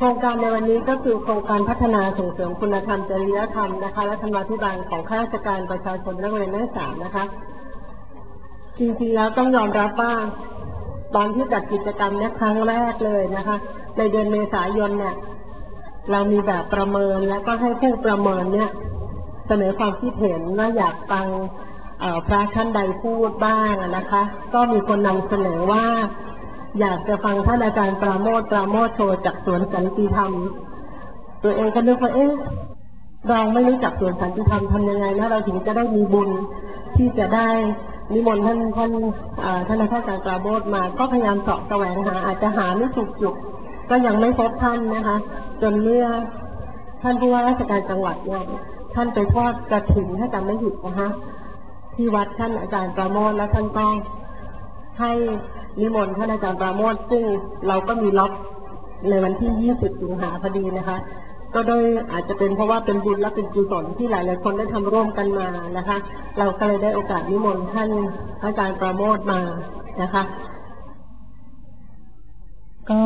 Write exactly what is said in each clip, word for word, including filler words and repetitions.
ครงการในวันนี้ก็คือโครงการพัฒนาส่งเสริมคุณธรรมจริยธรรมนะคะและธรรมาภิบาลของข้าราชการประชาชนและนักเรียนนักศึกษานะคะจริงๆแล้วต้องยอมรับว่าตอนที่จัดกิจกรรมนี้ครั้งแรกเลยนะคะในเดือนเมษายนเนี่ยเรามีแบบประเมินแล้วก็ให้ผู้ประเมินเนี่ยเสนอความคิดเห็นว่าอยากฟังพระท่านใดพูดบ้างนะคะก็มีคนนำเสนอว่าอยากจะฟังท่านอาจารย์ปราโมทย์ปราโมทย์โชจากสวนสันติธรรมตัวเองก็นึกว่าเอ๊ะเราไม่รู้จักสวนสันติธรรมทำยังไงนะเราถึงจะได้มีบุญที่จะได้นิมนต์ท่านท่านท่านอาจารย์ปราโมทย์มาก็พยายามเสาะแสวงหาอาจจะหาไม่ถูกจุดก็ยังไม่พบท่านนะคะจนเมื่อท่านผู้ว่าราชการจังหวัดเนี่ยท่านไปทอดกฐินถ้าจำไม่ผิดนะคะที่วัดท่านอาจารย์ปราโมทย์แล้วท่านก็ให้นิมนต์ท่านอาจารย์ปราโมทย์ซึ่งเราก็มีล็อกในวันที่ยี่สิบสิงหาพอดีนะคะก็โดยอาจจะเป็นเพราะว่าเป็นบุญและเป็นกุศลที่หลายๆคนได้ทำร่วมกันมานะคะเราก็เลยได้โอกาสนิมนต์ท่านอาจารย์ปราโมทย์มานะคะก็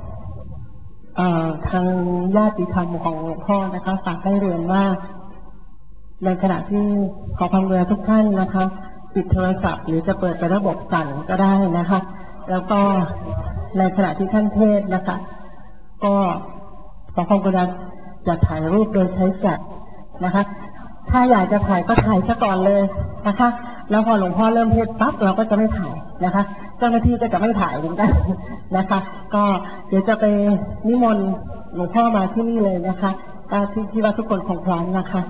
ทางญาติธรรมของหลวงพ่อนะคะฝากให้เรียนว่าในขณะที่ขอความกรุณาทุกท่านนะคะปิดโทรศัพท์หรือจะเปิดเป็นระบบสั่นก็ได้นะคะแล้วก็ในขณะที่ท่านเทศนะคะก็ขอความกรุณาจะถ่ายรูปโดยใช้แฟลชนะคะถ้าอยากจะถ่ายก็ถ่ายซะก่อนเลยนะคะแล้วพอหลวงพ่อเริ่มเทศปั๊บเราก็จะไม่ถ่ายนะคะเจ้าหน้าที่ก็จะไม่ถ่ายเหมือนกันนะคะก็เดี๋ยวจะไปนิมนต์หลวงพ่อมาที่นี่เลยนะคะที่ที่ว่าทุกคนคงพร้อมนะคะ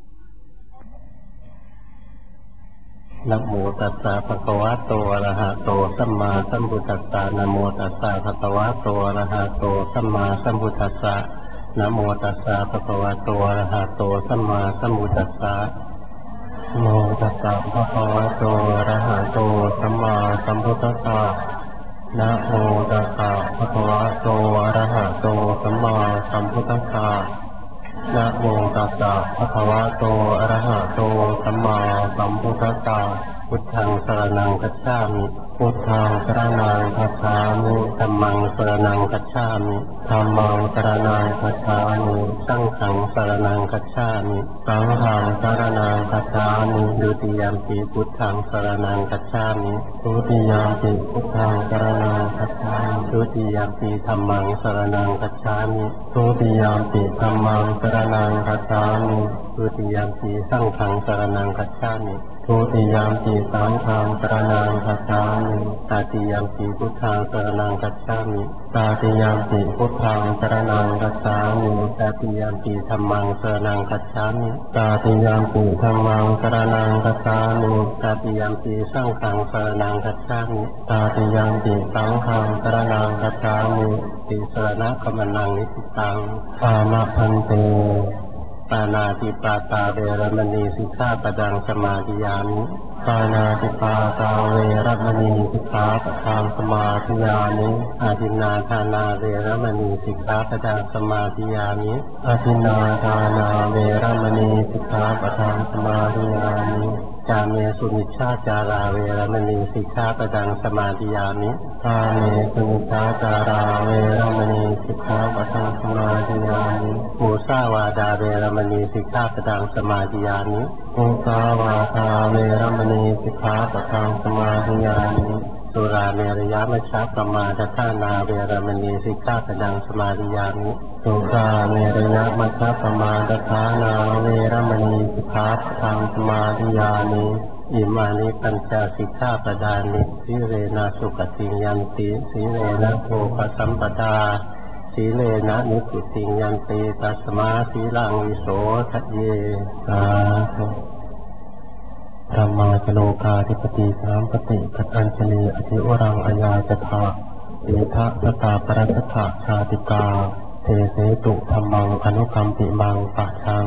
นะโมตัสสะภะคะวะโตอะระหะโตสัมมาสัมพุทธัสสะนะโมตัสสะภะคะวะโตอะระหะโตสัมมาสัมพุทธัสสะนะโมตัสสะภะคะวะโตอะระหะโตสัมมาสัมพุทธัสสะนะโมตัสสะภะคะวะโตอะระหะโตสัมมาสัมพุทธัสสะนะโมตัสสะภะคะวะโตอะระหะโตสัมมาสัมพุทธัสสะนะโมตัสสะภะคะวะโตอะระหะโตสัมมาสัมพุทธัสสะพุทธังสรณังคัจฉามิพุทธังสรณังคัจฉามิธัมมังสรณังคัจฉามิธัมมังสรณังคัจฉามิสังฆังสรณังคัจฉามิสังฆังสรณังคัจฉามิดุติยัมปิพุทธังสรณังคัจฉามิดุติยัมปิพุทธังสรณังคัจฉามิดุติยัมปิธัมมังสรณังคัจฉามิดุติยัมปิธัมมังสรณังคัจฉามิดุติยัมปิสังฆังสรณังคัจฉามิทุติยามปีสังฆังสรณังคัจฉามิตาติยามปีพุทธังสรณังคัจฉามิตาติยามปีพุทธังสรณังคัจฉามิตาติยามปีธัมมังสรณังคัจฉามิตาติยามปีธัมมังสรณังคัจฉามิตาติยามปีสังฆังสรณังคัจฉามิตาติยามปีสังฆังสรณังคัจฉามิติสรณะกัมมังนิสิตังปานะพันเตปานาติปาตาเวรมณีสิกขาปดังสมาธิยามิปานาติปาตาเวรมณีสิกขาปดังสมาธิยามิอาทินนาทานาเวรมณีสิกขาปดังสมาธิยามิอาทินนาทานาเวรมณีสิกขาปดังสมาธิยามิจาเมสุมิชฌาจาราเวรมณีสิกขาปดังสมาธิยามิกาเมสุมิชฌาจาราเวรมณีสิกขาปดังสมาธิยามิมุสาวาดาเวรมณีสิกขาปดังสมาธิยามิมุสาวาทาเวรมณีสิกขาปดังสมาธิยามิสุราเมรยมัชฌะปมาทฐานาเวรมณีสิกขาปดังสมาธิยามิสุราเมรยมัชฌะปมาทฐานาเวรมณีสิกขาปดังสมาธิยามิอิมานิปัญจสิกขาปดานิสีเรนะสุขติยันติสีเรนะโภคสัมปทาสีเลนะนิพุติยันติตัสมาสีลังวิโสทัจเยสาธุธรรมาจโลกาธิปติสามปฏิกัจจัญชลีอธิวรังอายาจทาเอทะสตาปรัสสะชาติกาเทเสตุธรรมังอนุกัมปิมังปะชัง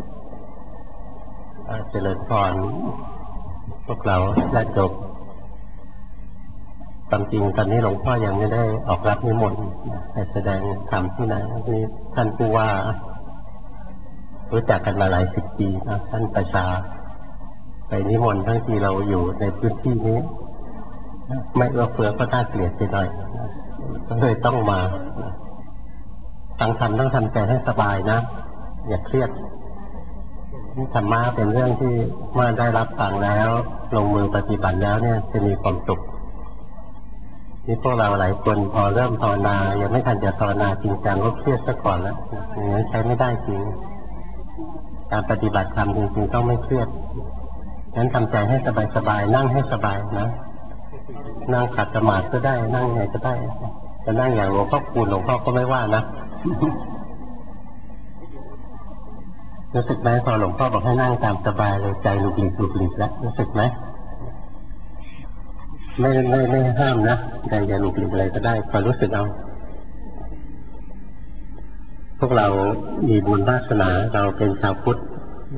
เจริญพรพวกเราได้จบความจริงตอนนี้หลวงพ่อยังไม่ได้ออกรับนิมนต์ให้แสดงธรรมที่ไหนนี่ท่านผู้ว่ารู้จักกันมาหลายสิบปีนะท่านประชาไปนิมนต์ทั้งที่เราอยู่ในพื้นที่นี้ไม่ว่าเฟือก็น่าเกลียดไปหน่อยก็เลยต้องมาฟังธรรมต้องทำใจให้สบายนะอย่าเครียดธรรมะเป็นเรื่องที่เมื่อได้รับฟังแล้วลงมือปฏิบัติแล้วเนี่ยจะมีความสุขที่พวกเราหลายคนพอเริ่มภาวนายังไม่ทันจะภาวนาจริงจังก็เครียดซะก่อนแล้วอย่างนั้นใช้ไม่ได้จริงการปฏิบัติธรรมจริงๆต้องไม่เครียดงั้นทำใจให้สบายๆนั่งให้สบายนะนั่งขัดสมาธิก็ได้นั่งไงก็ได้จะนั่งอย่างหลวงพ่อคูณหลวงพ่อก็ไม่ว่านะรู้สึกไหมพอหลวงพ่อบอกให้นั่งตามสบายเลยใจหลุกหลีกหลุกหลีกแล้วรู้สึกไหมไม่ไม่ไม่ห้ามนะใจอย่าหลุกหลีกอะไรก็ได้พอรู้สึกเอาพวกเรามีบุญวาสนาเราเป็นชาวพุทธ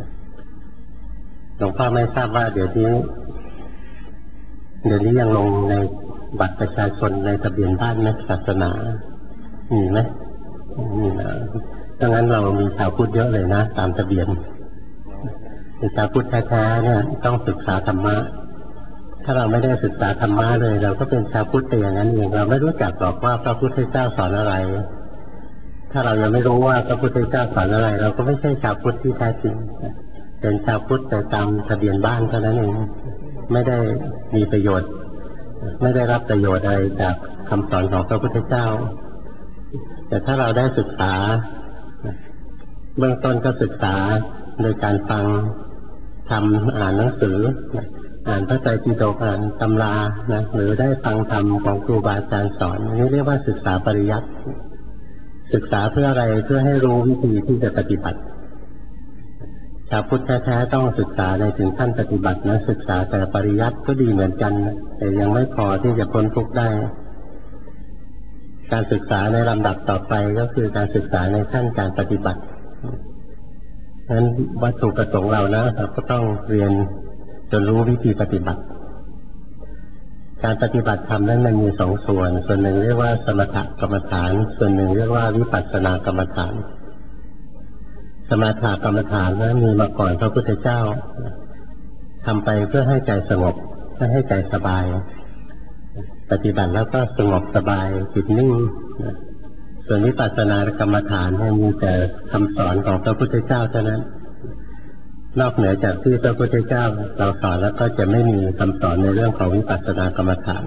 หลวงพ่อไม่ทราบว่าเดี๋ยวนี้เดี๋ยวนี้ยังลงในบัตรประชาชนในทะเบียนบ้านนักศาสนามีไหมมีนะดังนั้นเรามีชาวพุทธเยอะเลยนะตามทะเบียนชาวพุทธแท้ๆเนี่ยต้องศึกษาธรรมะถ้าเราไม่ได้ศึกษาธรรมะเลยเราก็เป็นชาวพุทธแต่อย่างนั้นเองเราไม่รู้จักหรอกว่าพระพุทธเจ้าสอนอะไรถ้าเรายังไม่รู้ว่าพระพุทธเจ้าสอนอะไรเราก็ไม่ใช่ชาวพุทธที่แท้จริงเป็นชาวพุทธแต่ตามทะเบียนบ้านเท่านั้นเองไม่ได้มีประโยชน์ไม่ได้รับประโยชน์อะไรจากคำสอนของพระพุทธเจ้าแต่ถ้าเราได้ศึกษาเบื้องต้นก็ศึกษาโดยการฟังทำอ่านหนังสืออ่านพระไตรปิฎกอ่านตำรานะหรือได้ฟังธรรมของครูบาอาจารย์สอนนี่เรียกว่าศึกษาปริยัติศึกษาเพื่ออะไรเพื่อให้รู้วิธีที่จะปฏิบัติชาวพุทธแท้ๆต้องศึกษาในถึงขั้นปฏิบัตินะศึกษาแต่ปริยัติก็ดีเหมือนกันแต่ยังไม่พอที่จะพ้นทุกข์ได้การศึกษาในลำดับต่อไปก็คือการศึกษาในขั้นการปฏิบัติฉะนั้นวัตถุประสงค์เรานะเราก็ต้องเรียนจนรู้วิธีปฏิบัติการปฏิบัติธรรมนั้นมันมีสองส่วนส่วนหนึ่งเรียกว่าสมถกรรมฐานส่วนหนึ่งเรียกว่าวิปัสสนากรรมฐานสมถกรรมฐานนั้นมีมาก่อนพระพุทธเจ้าทำไปเพื่อให้ใจสงบเพื่อให้ใจสบายปฏิบัติแล้วก็สงบสบายจิตนิ่งส่วนวิปัสสนากรรมฐานมีแต่คำสอนของพระพุทธเจ้าเท่านั้นนอกเหนือจากที่พระพุทธเจ้าเราสอนแล้วก็จะไม่มีคำสอนในเรื่องของวิปัสสนากรรมฐาน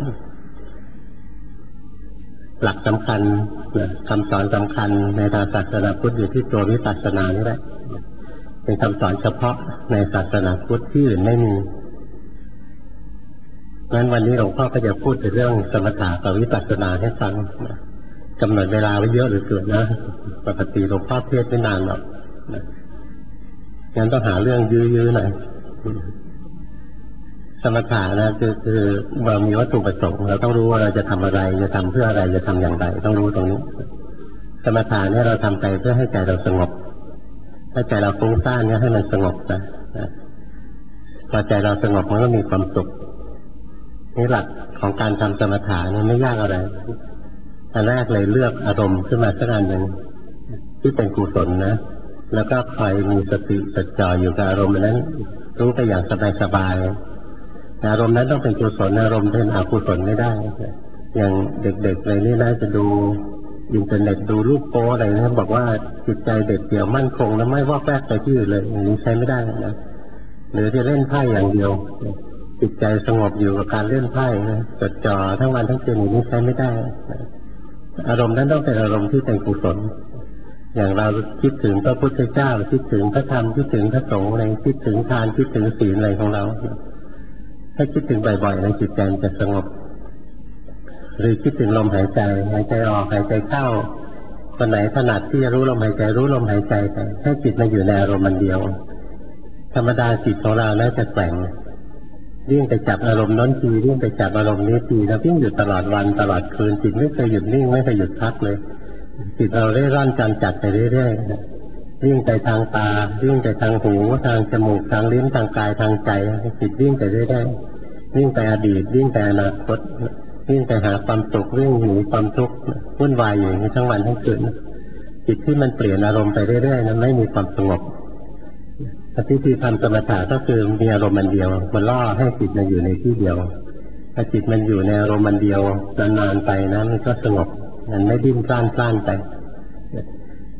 หลักสำคัญคำสอนสำคัญในทางศาสนาพุทธอยู่ที่ตัววิปัสสนานี่แหละเป็นคำสอนเฉพาะในศาสนาพุทธที่อื่นไม่มีงั้นวันนี้หลวงพ่อก็จะพูดถึงเรื่องสมถะกับวิปัสสนาให้ฟังกำหนดเวลาไว้เยอะหรือเกินนะปกติหลวงพ่อเทศไม่นานหรอกงั้นต้องหาเรื่องยื้อๆหน่อยสมถะนะคือคือเรามีวัตถุประสงค์เราต้องรู้ว่าเราจะทำอะไรจะทำเพื่ออะไรจะทำอย่างไรต้องรู้ตรงนี้สมถะเนี่ยเราทำไปเพื่อให้ใจเราสงบถ้าใจเราฟุ้งซ่านเนี่ยให้มันสงบนะพอใจเราสงบมันก็มีความสุขนี่หลักของการทำสมถะเนี่ยไม่ยากอะไรอันแรกเลยเลือกอารมณ์ขึ้นมาสักอันหนึ่งที่เป็นกุศลนะแล้วก็คอยมีสติจดจ่ออยู่กับอารมณ์นั้นรู้ไปอย่างสบายๆอารมณ์นั้นต้องเป็นกุศลอารมณ์เป็นอกุศลไม่ได้อย่างเด็กๆเลยนี่น่าจะดูอินเทอร์เน็ตดูรูปโป๊อะไรนะบอกว่าจิตใจเด็ดเดี่ยวมั่นคงแล้วไม่วอกแวกไปที่อื่นเลยอย่างนี้ใช้ไม่ได้นะหรือจะเล่นไพ่อย่างเดียวจิตใจสงบอยู่กับการเล่นไพ่นะจดจ่อทั้งวันทั้งคืนอย่างนี้ใช้ไม่ได้อารมณ์นั้นต้องเป็นอารมณ์ที่เป็นกุศลอย่างเราคิดถึงพระพุทธเจ้าคิดถึงพระธรรมคิดถึงพระสงฆ์อะไรคิดถึงทานคิดถึงศีลอะไรของเราถ้าคิดถึงบ่อยๆในจิตใจจะสงบหรือคิดถึงลมหายใจหายใจออกหายใจเข้าคนไหนถนัดที่จะรู้ลมหายใจรู้ลมหายใจไปให้จิตมาอยู่ในอารมณ์มันเดียวธรรมดาจิตของเราน่าจะแกว่งวิ่งไปจับอารมณ์นั้นทีวิ่งไปจับอารมณ์นี้ทีแล้ววิ่งอยู่ตลอดวันตลอดคืนจิตไม่เคยหยุดนิ่งไม่เคยหยุดพักเลยจิตเราเร่ร่อนจำจัดไปเรื่อยๆวิ่งไปทางตาวิ่งไปทางหูทางจมูกทางลิ้นทางกายทางใจจิตวิ่งไปเรื่อยๆวิ่งไปอดีตวิ่งไปอนาคตวิ่งไปหาความสุขวิ่งหนีความทุกข์วุ่นวายอยู่อย่างนี้ทั้งวันทั้งคืนจิตที่มันเปลี่ยนอารมณ์ไปเรื่อยๆนั้นไม่มีความสงบวิธีทำสมถะก็คือมีอารมณ์มันเดียวมันล่อให้จิตมันอยู่ในที่เดียวถ้าจิตมันอยู่ในอารมณ์มันเดียวนานๆไปนะมันก็สงบมันไม่ดิ้นพล่านพล่านไป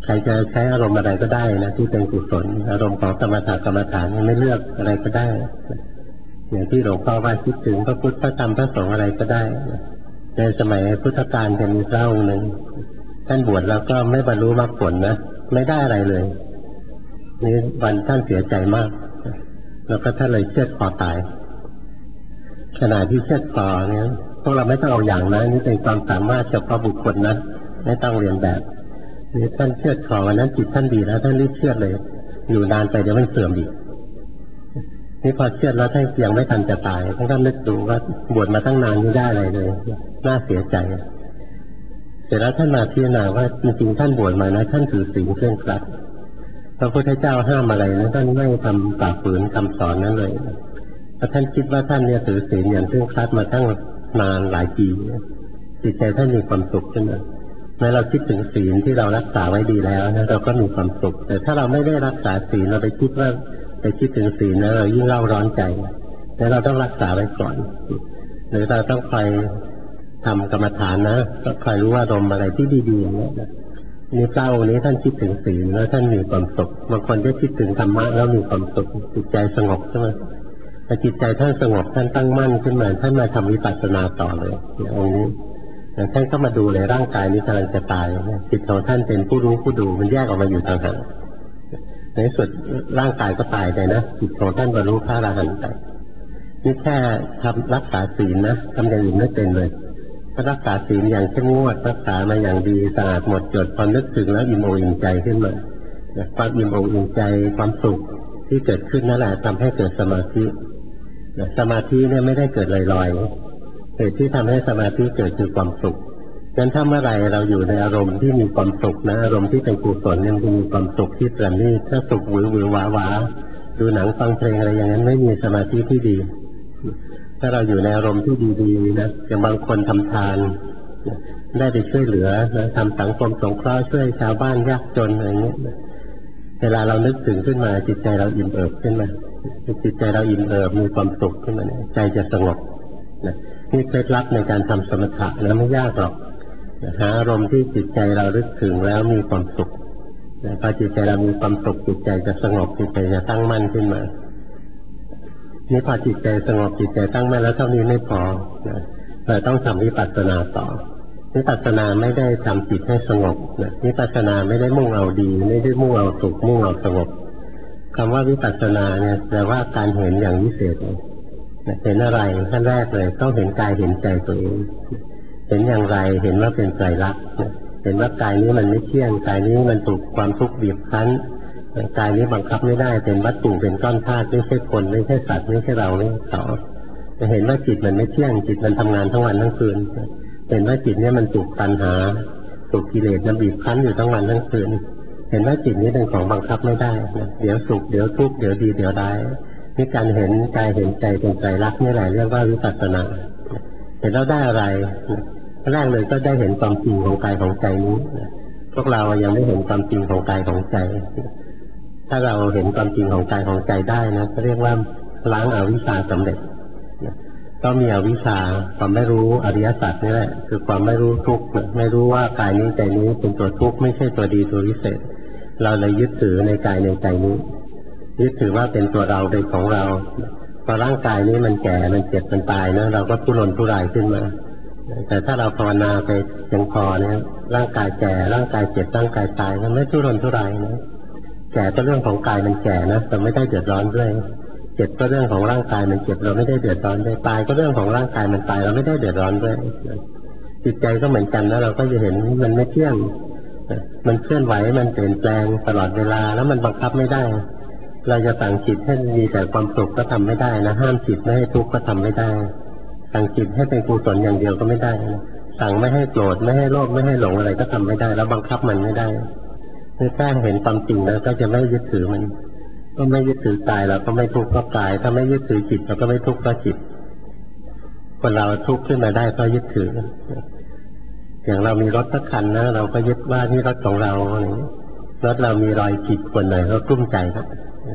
ใครจะใช้อารมณ์อะไรก็ได้นะที่เป็นกุศลอารมณ์ของสมถะกรรมฐานไม่เลือกอะไรก็ได้อย่างที่หลวงพ่อว่าคิดถึงพระพุทธพระธรรมพระสงฆ์อะไรก็ได้ในสมัยพุทธกาลจะมีพระองค์หนึ่งท่านบวชแล้วก็ไม่บรรลุมรรคผลนะไม่ได้อะไรเลยนี่วันท่านเสียใจมากแล้วก็ท่านเลยเชือดคอตายขณะที่เชือดคอเนี่ยพวกเราไม่ต้องเอาอย่างนะนี่เป็นความสามารถเฉพาะบุคคลนะไม่ต้องเรียนแบบนี่ท่านเชือดคอวันนั้นจิตท่านดีแล้วท่านรีบเชือดเลยอยู่นานไปเดี๋ยวมันเสื่อมอีกนี่พอเชือดแล้วท่านยังไม่ทันจะตายท่านก็นึกดูว่าบวชมาตั้งนานไม่ได้อะไรเลยน่าเสียใจเสร็จแล้วท่านมาพิจารณาว่าจริงๆท่านบวชมานะท่านถือศีลเคร่งครัดพระพุทธเจ้าห้ามอะไรนะท่านไม่ทำฝ่าฝืนคำสอนนั้นเลยเพราะท่านคิดว่าท่านเนี่ยถือศีลอย่างเคร่งครัดมาตั้งนานหลายปีจิตใจท่านมีความสุขขึ้นมาเมื่อเราคิดถึงศีลที่เรารักษาไว้ดีแล้วนะเราก็มีความสุขแต่ถ้าเราไม่ได้รักษาศีลเราไปคิดว่าไปคิดถึงศีลนะเรายิ่งเล่าร้อนใจแต่เราต้องรักษาไว้ก่อนหรือเราต้องคอยทำกรรมฐานนะก็คอยรู้ว่าอารมณ์อะไรที่ดีๆอย่างนี้นะนี่เจ้านี้ท่านคิดถึงศีลแล้วท่านมีความสุขบางคนได้คิดถึงธรรมะแล้วมีความสุขจิตใจสงบใช่ไหมพอจิตใจท่านสงบท่านตั้งมั่นขึ้นมาท่านมาทำวิปัสสนาต่อเลยองค์นี้ท่านก็มาดูเลยร่างกายนี้กำลังจะตายจิตของท่านเป็นผู้รู้ผู้ดูมันแยกออกมาอยู่ต่างหากในสุดร่างกายก็ตายไปนะจิตของท่านบรรลุพระอรหันต์ไปนี่แค่ทำรักษาศีลนะทำอย่างอื่นไม่เป็นเลยถ้ารักษาศีลอย่างเข้มงวดรักษามาอย่างดีสะอาดหมดจดพอนึกถึงแล้วอิ่มอกอิ่มใจขึ้นมาความอิ่มอกอิ่มใจความสุขที่เกิดขึ้นนั่นแหละทำให้เกิดสมาธิสมาธิเนี่ยไม่ได้เกิดลอยๆเหตุที่ทำให้สมาธิเกิดคือความสุขงั้นถ้าเมื่อไรเราอยู่ในอารมณ์ที่มีความสุขนะอารมณ์ที่เป็นกุศลเนี่ยมันมีความสุขที่ประณีตถ้าสุขหวือหวือหวาหวาดูหนังฟังเพลงอะไรอย่างนั้นไม่มีสมาธิที่ดีถ้าเราอยู่ในอารมณ์ที่ดีๆนะอย่างบางคนทำทานได้ไปช่วยเหลือนะทำสังคมสงเคราะห์ช่วยชาวบ้านยากจนอะไรเงี้ยเวลาเรานึกถึงขึ้นมาจิตใจเราอิ่มเอิบขึ้นมาจิตใจเราอิ่มเอิบมีความสุขขึ้นมาใจจะสงบนะนี่เคล็ดลับในการทำสมถะนะไม่ยากหรอกหาอารมณ์ที่จิตใจเราลึกถึงแล้วมีความสุขพอจิตใจเรามีความสุขจิตใจจะสงบจิตใจจะตั้งมั่นขึ้นมานี่พอจิตใจสงบจิตใจตั้งมั่นแล้วเท่านี้ไม่พอนะเราต้องทำวิปัสสนาต่อวิปัสสนาไม่ได้ทำจิตให้สงบนะวิปัสสนาไม่ได้มุ่งเอาดีไม่ได้มุ่งเอาสุขมุ่งเอาสงบคำว่าวิปัสสนาเนี่ยแปลว่าการเห็นอย่างวิเศษนะเห็นอะไรขั้นแรกเลยต้องเห็นกายเห็นใจตัวเองเห็นอย่างไรเห็นว่าเป็นไตรลักษณ์เห็นว่ากายนี้มันไม่เที่ยงกายนี้มันถูกความทุกข์บีบคั้นกายนี้บังคับไม่ได้เป็นวัตถุเป็นก้อนธาตุไม่ใช่คนไม่ใช่สัตว์ไม่ใช่เราไม่ใช่เขาจะเห็นว่าจิตมันไม่เที่ยงจิตมันทำงานทั้งวันทั้งคืนเห็นว่าจิตนี้มันถูกตัณหาถูกกิเลสมันบีบคั้นอยู่ทั้งวันทั้งคืนเห็นว่าจิตนี้เป็นของบังคับไม่ได้เดี๋ยวสุขเดี๋ยวทุกข์เดี๋ยวดีเดี๋ยวร้ายนี่การเห็นกายเห็นใจเป็นไตรลักษณ์นี่แหละเรียกว่าวิปัสสนาเห็นแล้วได้อะไรแรกเลยก็ได้เห็นความจริงของกายของใจนี้พวกเรายังไม่เห็นความจริงของกายของใจถ้าเราเห็นความจริงของกายของใจได้นะก็เรียกว่าล้างอวิชชาสำเร็จก็มีอวิชชาความไม่รู้อริยสัจนี่แหละคือความไม่รู้ทุกข์ไม่รู้ว่ากายนี้ใจนี้เป็นตัวทุกข์ไม่ใช่ตัวดีตัววิเศษเราเลยยึดถือในกายในใจนี้ยึดถือว่าเป็นตัวเราเป็นของเราพอร่างกายนี้มันแก่มันเจ็บมันตายนะเราก็ทุรนทุรายขึ้นมาแต่ถ้าเราภาวนาไปเพียงพอเนี่ยร่างกายแก่ร่างกายเจ็บร่างกายตายมันไม่ทุรนทุรายนะแก่ก็เรื่องของกายมันแก่นะแต่ไม่ได้เดือดร้อนด้วยเจ็บก็เรื่องของร่างกายมันเจ็บเราไม่ได้เดือดร้อนด้วยตายก็เรื่องของร่างกายมันตายเราไม่ได้เดือดร้อนด้วยจิตใจก็เหมือนกันนะเราก็จะเห็นมันไม่เที่ยงมันเคลื่อนไหวมันเปลี่ยนแปลงตลอดเวลาแล้วมันบังคับไม่ได้เราจะสั่งจิตให้มีแต่ความสุขก็ทำไม่ได้นะห้ามจิตไม่ให้ทุกข์ก็ทำไม่ได้สั่งจิตให้เป็นกุศลอย่างเดียวก็ไม่ได้นะสั่งไม่ให้โกรธไม่ให้โลภไม่ให้หลงอะไรก็ทำไม่ได้แล้วบังคับมันไม่ได้เมื่อแจ้งเห็นความจริงแล้วก็จะไม่ยึดถือมันก็ไม่ยึดถือกายเราก็ไม่ทุกข์เพราะกายถ้าไม่ยึดถือจิตเราก็ไม่ทุกข์เพราะจิตคนเราทุกข์ขึ้นมาได้เพราะยึดถืออย่างเรามีรถสักคันนะเราก็ยึดว่านี่รถของเรารถเรามีรอยขีดข่วนหน่อยก็กลุ้มใจครับ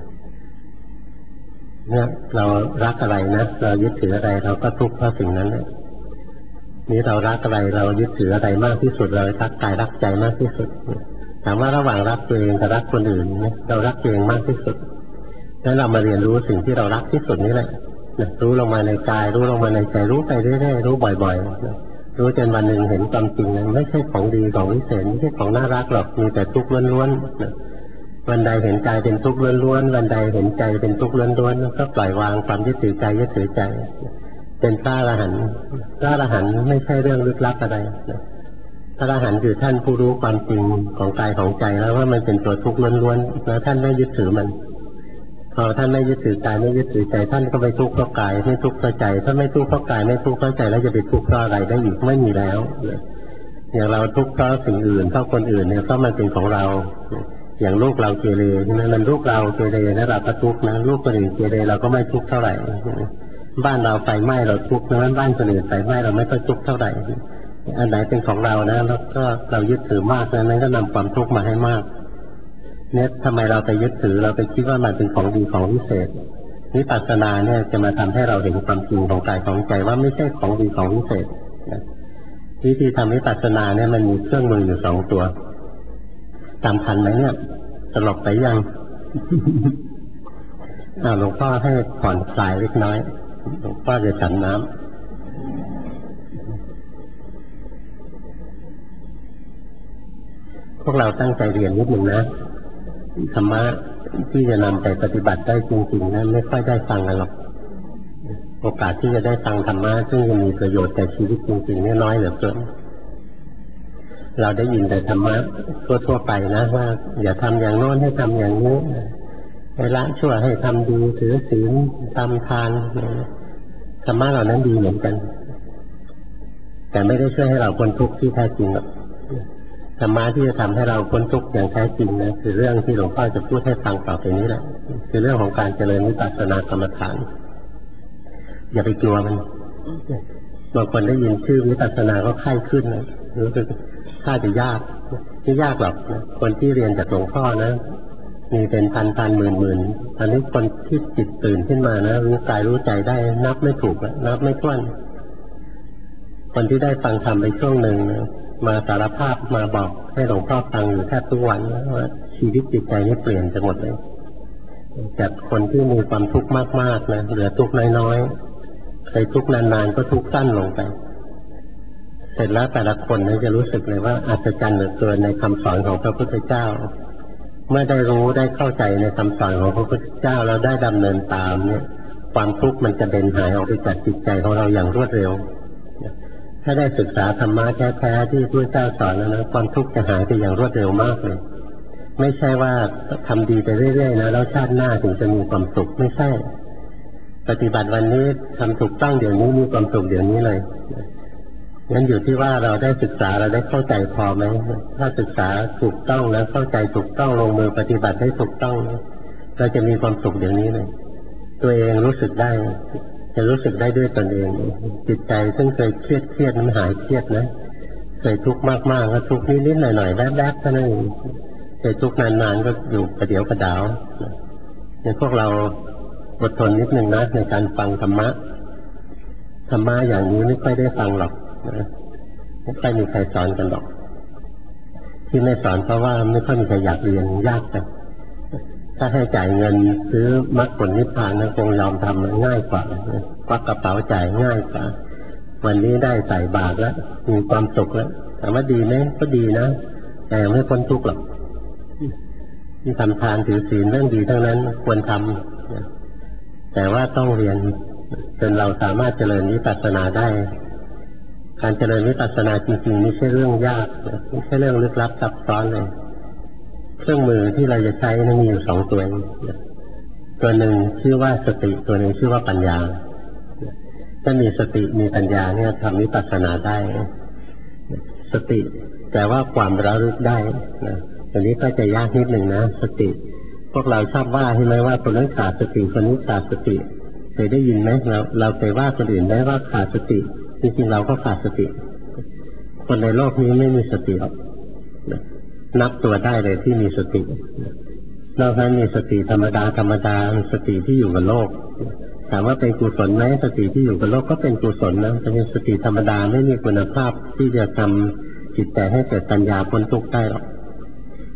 เนี่ยเรารักอะไรนะเรายึดถืออะไรเราก็ทุกข์เพราะสิ่งนั้นเลยนี่เรารักอะไรเรายึดถืออะไรมากที่สุดเรารักกายรักใจมากที่สุดถามว่าระหว่างรักตัวเองกับรักคนอื่นเนี่ยเรารักตัวเองมากที่สุดแล้วเรามาเรียนรู้สิ่งที่เรารักที่สุดนี่แหละรู้ลงมาในกายรู้ลงมาในใจรู้ไปเรื่อยๆรู้บ่อยๆรู้จนวันหนึ่งเห็นความจริงนะไม่ใช่ของดีของวิเศษไม่ใช่ของน่ารักหรอกมีแต่ทุกข์ล้วนๆวันใดเห็นกายเป็นทุกข์ล้วนๆวันใดเห็นใจเป็นทุกข์ล้วนๆก็ปล่อยวางความยึดถือใจยึดถือใจเป็นพระอรหันต์พระอรหันต์ไม่ใช่เรื่องลึกลับอะไรพระอรหันต์คือท่านผู้รู้ความจริงของกายของใจแล้วว่ามันเป็นตัวทุกข์ล้วนๆแล้วท่านไม่ยึดถือมันพอท่านไม่ยึดถือกายไม่ยึดถือใจท่านก็ไม่ทุกข์เพราะกายไม่ทุกข์เพราะใจถ้าไม่ทุกข์เพราะกายไม่ทุกข์เพราะใจแล้วจะไปทุกข์เพราะอะไรได้อีกไม่มีแล้วอย่างเราทุกข์เพราะสิ่งอื่นเพราะคนอื่นเนี่ยเพราะมันเป็นของเราอย่างลูกเราเกเรใช่ไหมมันลูกเราเกเรนะเราก็ทุกข์นะลูกคนอื่นเกเรเราก็ไม่ทุกข์เท่าไหร่บ้านเราไฟไหม้เราทุกข์นะบ้านคนอื่นไฟไหม้เราไม่ค่อยทุกข์เท่าไหร่อันไหนเป็นของเรานะแล้วก็เรายึดถือมากนั้นก็นำความทุกข์มาให้มากเนี่ยทำไมเราไปยึดถือเราไปคิดว่ามันเป็นของดีของวิเศษวิปัสสนาเนี่ยจะมาทำให้เราเห็นความจริงของกายของใจว่าไม่ใช่ของดีของวิเศษวิธีทำวิปัสสนาเนี่ยมันมีเครื่องมืออยู่สองตัวจำทันไหมเนี่ยสลบไปยัง อ้าวหลวงพ่อให้ผ่อนคลายเล็กน้อยหลวงพ่อจะฉันน้ำพวกเราตั้งใจเรียนนิดหนึ่งนะธรรมะที่จะนำไปปฏิบัติได้จริงๆนะไม่ค่อยได้ฟังกันหรอกโอกาสที่จะได้ฟังธรรมะซึ่งจะมีประโยชน์แก่ชีวิตจริงๆนี่น้อยเหลือเกินเราได้ยินแต่ธรรมะทั่วๆไปนะว่าอย่าทำอย่างโน้นให้ทำอย่างนี้ให้ละชั่วให้ทำดีถือศีลทำทานธรรมะเหล่านั้นดีเหมือนกันแต่ไม่ได้ช่วยให้เราพ้นทุกข์ที่แท้จริงหรอกธรรมะที่จะทำให้เราพ้นทุกข์อย่างแท้จริงนะคือเรื่องที่หลวงพ่อจะพูดให้ฟังต่อไปนี้แหละคือเรื่องของการเจริญวิปัสสนากรรมฐานอย่าไปกลัวมันบางคนได้ยินชื่อวิปัสสนาก็ไข้ขึ้นนะรู้สึกถ้าจะยากไม่ยากหรอกนะคนที่เรียนจากหลวงพ่อนะมีเป็นพันพันหมื่นหมื่นอันนี้คนที่จิตตื่นขึ้นมานะรู้กายรู้ใจได้นับไม่ถูกนับไม่ถ้วนคนที่ได้ฟังธรรมไปช่วงหนึ่งนะมาสารภาพมาบอกให้หลวงพ่อฟังอยู่แทบทุกวันว่าชีวิตจิตใจนี่เปลี่ยนไปหมดเลยจากคนที่มีความทุกข์มากๆนะเหลือทุกข์น้อยๆเคยทุกข์นานๆก็ทุกข์สั้นลงไปเสร็จแล้วแต่ละคนนี่จะรู้สึกเลยว่าอัศจรรย์เหลือเกินในคำสอนของพระพุทธเจ้าเมื่อได้รู้ได้เข้าใจในคำสอนของพระพุทธเจ้าแล้วได้ดำเนินตามเนี่ยความทุกข์มันจะเด่นหายออกไปจากจิตใจของเราอย่างรวดเร็วถ้าได้ศึกษาธรรมะแท้ๆที่พระเจ้าสอนแล้วนะความทุกข์จะหายไปอย่างรวดเร็วมากเลยไม่ใช่ว่าทำดีไปเรื่อยๆนะแล้วชาติหน้าถึงจะมีความสุขไม่ใช่ปฏิบัติวันนี้ทำถูกต้องเดี๋ยวนี้มีความสุขเดี๋ยวนี้เลยงั้นอยู่ที่ว่าเราได้ศึกษาเราได้เข้าใจพอไหมถ้าศึกษาถูกต้องแล้วเข้าใจถูกต้องลงมือปฏิบัติได้ถูกต้องเราจะมีความสุขเดี๋ยวนี้เลยตัวเองรู้สึกได้จะรู้สึกได้ด้วยตนเองจิตใจซึ่งเคยเครียดเครียดมันหายเครียดนะเคยทุกข์มากๆก็ทุกข์นิดๆหน่อยๆแวบๆเท่านั้นเองเคยทุกข์นานๆก็อยู่ประเดี๋ยวประดาวเนี่ยพวกเราอดทนนิดนึงนะในการฟังธรรมะธรรมะอย่างนี้ไม่ค่อยได้ฟังหรอกนะไม่ค่อยมีใครสอนกันหรอกที่ไม่สอนเพราะว่าไม่ค่อยมีใครอยากเรียนยากแต่ถ้าให้จ่ายเงินซื้อมรรคผลนิพพานนะคงยอมทำง่ายกว่าควักกระเป๋าจ่ายง่ายกว่าวันนี้ได้ใส่บาตรแล้วมีความสุขแล้วถามว่าดีไหมก็ดีนะแต่ไม่พ้นทุกข์หรอกที่ทำทานถือศีลเรื่องดีทั้งนั้นควรทำแต่ว่าต้องเรียนจนเราสามารถเจริญวิปัสสนาได้การเจริญวิปัสสนาจริงๆไม่ใช่เรื่องยากไม่ใช่เรื่องลึกลับซับซ้อนเลยเครื่องมือที่เราจะใช้นั้นมีอยู่สองตัวตัวหนึ่งชื่อว่าสติตัวหนึ่งชื่อว่าปัญญาถ้ามีสติมีปัญญาเนี่ยทำวิปัสสนาได้สติแต่ว่าความระลึกได้นะตัวนี้ก็จะยากนิดหนึ่งนะสติพวกเราชอบว่าใช่ไหมว่าคนนั้นขาดสติคนนี้ขาดสติเคยได้ยินไหมเราเราเคยว่าคนอื่นได้ว่าขาดสติจริงๆเราก็ขาดสติคนในโลกนี้ไม่มีสติหรอกนับตัวได้เลยที่มีสตินอกนั้นมีสติธรรมดาธรรมดาสติที่อยู่กับโลกถามว่าเป็นกุศลไหมสติที่อยู่กับโลกก็เป็นกุศลนะแต่เป็นสติธรรมดาไม่มีคุณภาพที่จะทำจิตใจให้เกิดปัญญาพ้นทุกข์ได้หรอก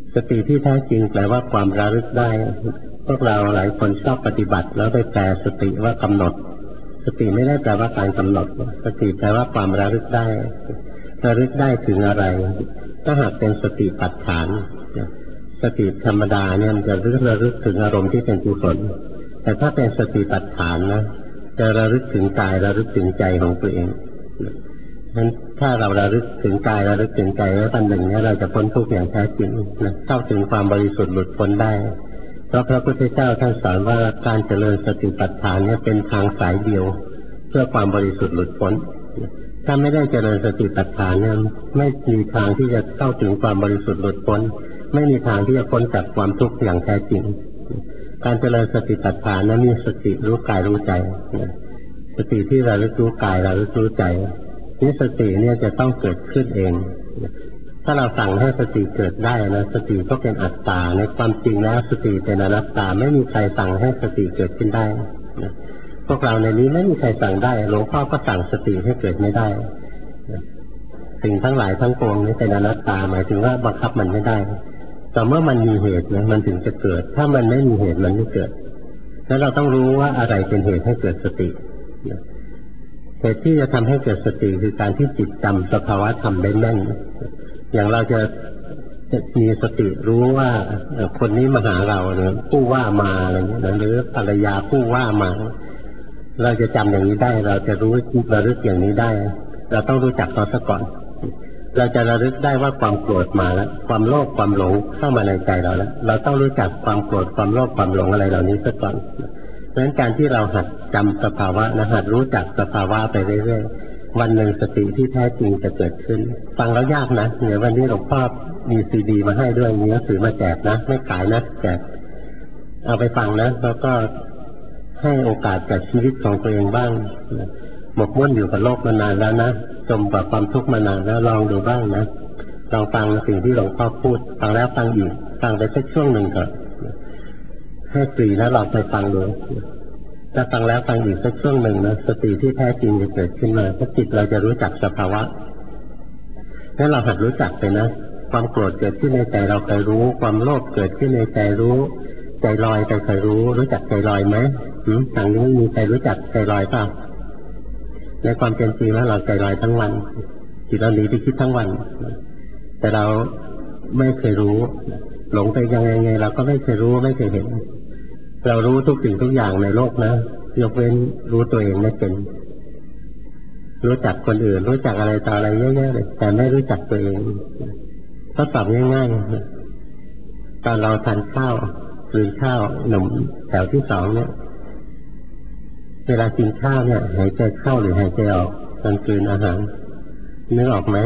สติที่แท้จริงแปลว่าความระลึกได้พวกเราหลายคนชอบปฏิบัติแล้วไปแปลสติว่ากำหนดสติไม่ได้แปลว่าการกำหนดสติแปลว่าความระลึกได้ระลึกได้ถึงอะไรถ้าหากเป็นสติปัฏฐานสติธรรมดาเนี่ยมันจะระลึกถึงอารมณ์ที่เป็นกุศลแต่ถ้าเป็นสติปัฏฐานนะจะระลึกถึงกายระลึกถึงใจของตัวเองนั้นถ้าเราระลึกถึงกายระลึกถึงใจแล้ววันหนึ่งเนี่ยเราจะพ้นทุกข์อย่างแท้จริงนะเข้าถึงความบริสุทธิ์หลุดพ้นได้เพราะพระพุทธเจ้าท่านสอนว่าการเจริญสติปัฏฐานเนี่ยเป็นทางสายเดียวเพื่อความบริสุทธิ์หลุดพ้นถ้าไม่ได้เจริญสติปัฏฐานเนี่ยไม่มีทางที่จะเข้าถึงความบริสุทธิ์หลุดพ้นไม่มีทางที่จะพ้นจากความทุกข์อย่างแท้จริงการเจริญสติปัฏฐานนั้นมีสติรู้กายรู้ใจสติที่ระลึกรู้กายระลึกรู้ใจนี่สติเนี่ยจะต้องเกิดขึ้นเองถ้าเราสั่งให้สติเกิดได้นะสติก็เป็นอัตตาในความจริงแล้วสติเป็นอนัตตาไม่มีใครสั่งให้สติเกิดขึ้นได้นะพวกเราในนี้ไม่มีใครสั่งได้หลวงพ่อก็สั่งสติให้เกิดไม่ได้นะสิ่งทั้งหลายทั้งปวงนี้เป็นอนัตตาหมายถึงว่าบังคับมันไม่ได้แต่เมื่อมันมีเหตุนะมันถึงจะเกิดถ้ามันไม่มีเหตุมันไม่เกิดแล้วเราต้องรู้ว่าอะไรเป็นเหตุให้เกิดสตินะเหตุที่จะทำให้เกิดสติคือการที่จิตจำสภาวะธรรมได้แม่นอย่างเราจะจะมีสติรู้ว่าคนนี้มาหาเราหรือผู้ว่ามาอะไรอย่างนี้หรือภรรยาผู้ว่ามาเราจะจำอย่างนี้ได้เราจะรู้ระลึกอย่างนี้ได้เราต้องรู้จักเขาซะก่อนเราจะระลึกได้ว่าความโกรธมาแล้วความโลภความหลงเข้ามาในใจเราแล้วเราต้องรู้จักความโกรธความโลภความหลงอะไรเหล่านี้ซะก่อนเพราะฉะนั้นการที่เราหัดจำสภาวะนะหัดรู้จักสภาวะไปเรื่อยๆวันหนึ่งสติที่แท้จริงจะเกิดขึ้นฟังแล้วยากนะเดี๋ยววันนี้หลวงพ่อมีซีดีมาให้ด้วยมีหนังสือมาแจกนะไม่ขายนะแจกเอาไปฟังนะแล้วก็ให้โอกาสกับชีวิตของตัวเองบ้างหมกมุ่นอยู่กับโลกมานานแล้วนะจมกับความทุกข์มานานแล้วลองดูบ้างนะลองฟังสิ่งที่หลวงพ่อพูดฟังแล้วฟังอีกฟังไปสักช่วงหนึ่งก่อนให้ฟรีแล้วลองไปฟังดูถ้าฟังแล้วฟังอีกสักช่วงหนึ่งนะสติที่แท้จริงจะเกิดขึ้นมาเพราะจิตเราจะรู้จักสภาวะถ้าเราหัดรู้จักไปนะความโกรธเกิดขึ้นในใจเราเคยรู้ความโลภเกิดขึ้นในใจรู้ใจลอยไปเคยรู้รู้จักใจลอยไหมทางนี้ไม่มีใครรู้จักใจลอยเปล่าในความเป็นจริงแล้วเราใจลอยทั้งวันจิตเราหนีไปคิดทั้งวันแต่เราไม่เคยรู้หลงไปยังไงไงเราก็ไม่เคยรู้ไม่เคยเห็นเรารู้ทุกสิ่งทุกอย่างในโลกนะยกเว้นรู้ตัวเองไม่เป็นรู้จักคนอื่นรู้จักอะไรต่ออะไรเยอะแยะเลยแต่ไม่รู้จักตัวเองก็ตอบง่ายๆตอนเราทานข้าวหรือข้าวหนุ่มแถวที่สองเนี่ยเวลากินข้าวเนี่ยหายใจเข้าหรือหายใจออกตอนกลืนอาหารนึกออกไหม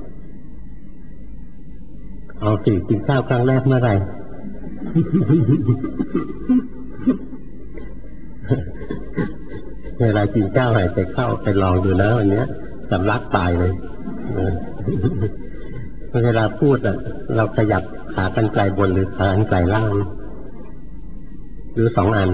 เอาสิกินข้าวครั้งแรกเมื่อไหร่ เวลากินข้าวหายใจเข้าไปลองดูนะวันนี้สำลักตายเลยเวลาพูดอ่ะเราขยับขากรรไกรบนหรือขากรรไกรล่างหรือสองอัน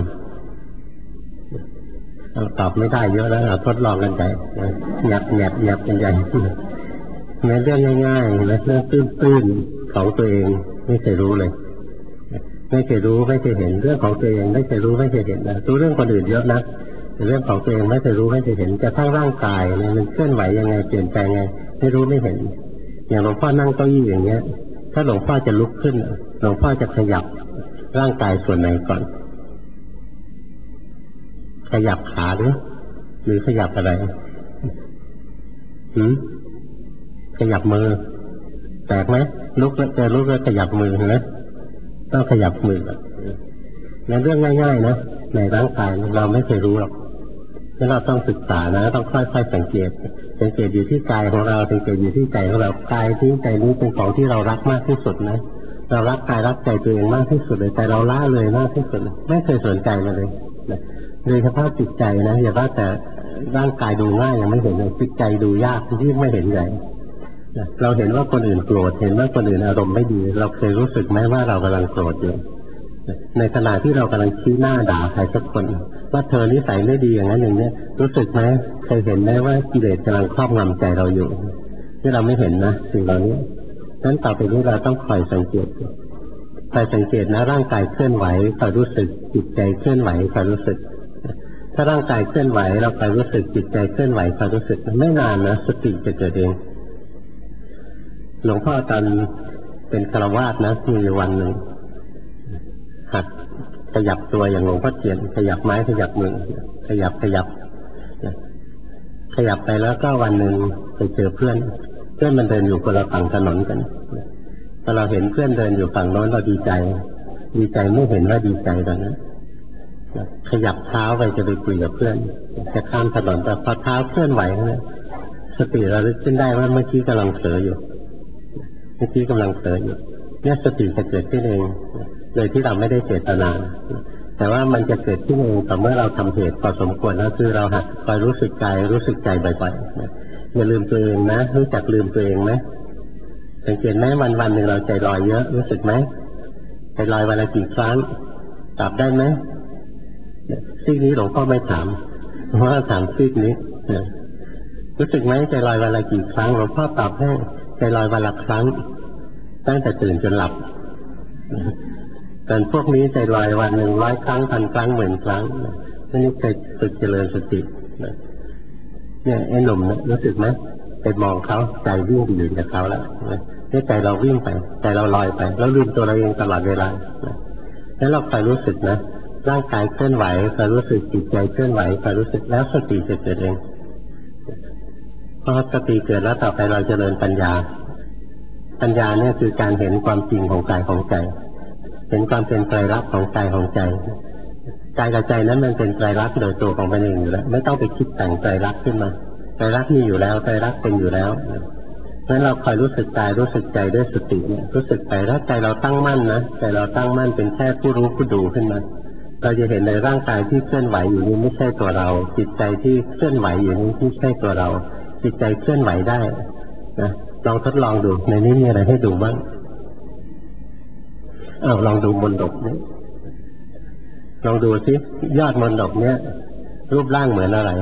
ตอบไม่ได้เยอะแล้วเราทดลองกันไปหยับหยับหยับกันใหญ่แม้เรื่องง่ายๆและเรื่องตื้นๆของตัวเองไม่เคยรู้เลยไม่เคยรู้ไม่เคยเห็นเรื่องของตัวเองไม่เคยรู้ไม่เคยเห็นนะรู้เรื่องคนอื่นเยอะนะแต่เรื่องของตัวเองไม่เคยรู้ไม่เคยเห็นจะทั้งร่างกายเนี่ยมันเคลื่อนไหวยังไงเปลี่ยนแปลงไงไม่รู้ไม่เห็นอย่างหลวงพ่อนั่งเก้าอี้อย่างเงี้ยถ้าหลวงพ่อจะลุกขึ้นหลวงพ่อจะขยับร่างกายส่วนไหนก่อนขยับขาหรือหรือขยับอะไรหืมขยับมือแตกไหมลุกแล้วจะลุกแล้วขยับมือนะต้องขยับมือนั่นเรื่องง่ายๆนะในร่างกายเราไม่เคยรู้หรอกแล้วเราต้องศึกษานะต้องค่อยๆสังเกตสังเกตอยู่ที่กายของเราสังเกตอยู่ที่ใจของเรากายที่ใจนี้เป็นของที่เรารักมากที่สุดนะเรารักกายรักใจตัวเองมากที่สุดเลยแต่เราละเลยมากที่สุดไม่เคยสนใจมาเลยนะโดยเฉพาะจิตใจนะอย่าว่าแต่ร่างกายดูง่ายยังไม่เห็นเลยจิตใจดูยากที่ไม่เห็นใหญ่เราเห็นว่าคนอื่นโกรธเห็นว่าคนอื่นอารมณ์ไม่ดีเราเคยรู้สึกไหมว่าเรากำลังโกรธอยู่ในขณะที่เรากำลังชี้หน้าด่าใครสักคนว่าเธอนิสัยไม่ดีอย่างนั้นอย่างนี้รู้สึกไหมเคยเห็นไหมว่ากิเลสกำลังครอบงำใจเราอยู่ที่เราไม่เห็นนะสิ่งเหล่านี้ดังนั้นต่อไปนี้เราต้องคอยสังเกตคอยสังเกตนะร่างกายเคลื่อนไหวคอยรู้สึกจิตใจเคลื่อนไหวคอยรู้สึกถ้าร่างกายเคลื่อนไหวเราคอยรู้สึกจิตใจเคลื่อนไหวคอยรู้สึกไม่นานนะสติจะเกิดเองหลวงพ่อตอนเป็นฆราวาสนะมีอยู่วันหนึ่งหัดขยับตัวอย่างหลวงพ่อเทียนขยับไม้ขยับมือขยับขยับขยับไปแล้วก็วันหนึ่งไปเจอเพื่อนเพื่อนมันเดินอยู่คนละฝั่งถนนกันพอเราเห็นเพื่อนเดินอยู่ฝั่งโน้นเราดีใจดีใจไม่เห็นว่าดีใจตอนนั้นขยับเท้าไปจะไปคุยกับเพื่อนจะข้ามถนนแต่พอเท้าเคลื่อนไหวนะสติเราลึกขึ้นได้ว่าเมื่อกี้กำลังเผลออยู่เมื่อกี้กำลังเผลออยู่เนี่ยสติจะเกิดขึ้นเองโดยที่เราไม่ได้เจตนาแต่ว่ามันจะเกิดขึ้นเองต่อเมื่อเราทำเหตุพอสมควรแล้วคือเราหัดคอยรู้สึกใจรู้สึกใจบ่อยๆอย่าลืมตัวเองนะรู้จักลืมตัวเองไหมสังเกตไหมวันวันหนึ่งเราใจลอยเยอะรู้สึกไหมใจลอยวันละกี่ครั้งตอบได้ไหมซีกนี้หลวงพ่อไม่ถามเพราะว่าถามซีกนี้รู้สึกไหมใจลอยวันละกี่ครั้งหลวงพ่อตอบให้ใจลอยวันละครั้งตั้งแต่ตื่นจนหลับแต่พวกนี้ใจลอยวันหนึ่งร้อยครั้งพันครั้งหมื่นครั้งนี่เคยฝึกเจริญสติเนี่ยไอ้หนุ่มนะรู้สึกไหมไปมองเขาใจวิ่งไปอยู่กับเขาแล้วนี่ใจเราวิ่งไปใจเราลอยไปแล้วลืมตัวเราเองตลอดเวลาแล้วเราคอยรู้สึกนะร่างกายเคลื่อนไหวคอยรู้สึกจิตใจเคลื่อนไหวคอยรู้สึกแล้วสติจะเกิดเองพอสติเกิดแล้วต่อไปเราเจริญปัญญาปัญญาเนี่ยคือการเห็นความจริงของกายของใจเห็นความเป็นไตรลักษณ์ของกายของใจกายกับใจนั้นมันเป็นไตรลักษณ์โดยตัวของมันเองอยู่แล้วไม่ต้องไปคิดแต่งไตรลักษณ์ขึ้นมาไตรลักษณ์มีอยู่แล้วไตรลักษณ์เป็นอยู่แล้วงั้นเราคอยรู้สึกกายรู้สึกใจด้วยสติเนี่ยรู้สึกไปแล้วใจเราตั้งมั่นนะใจเราตั้งมั่นเป็นแค่ผู้รู้ผู้ดูขึ้นมาเราจะเห็นในร่างกายที่เคลื่อนไหวอยู่นี้ไม่ใช่ตัวเราจิตใจที่เคลื่อนไหวอยู่นี้ไม่ใช่ตัวเราจิตใจเคลื่อนไหวได้นะลองทดลองดูในนี้มีอะไรให้ดูบ้างอ้าวลองดูมนดบนี้ลองดูสิยอดมนดบเนี้ยรูปร่างเหมือนอะไร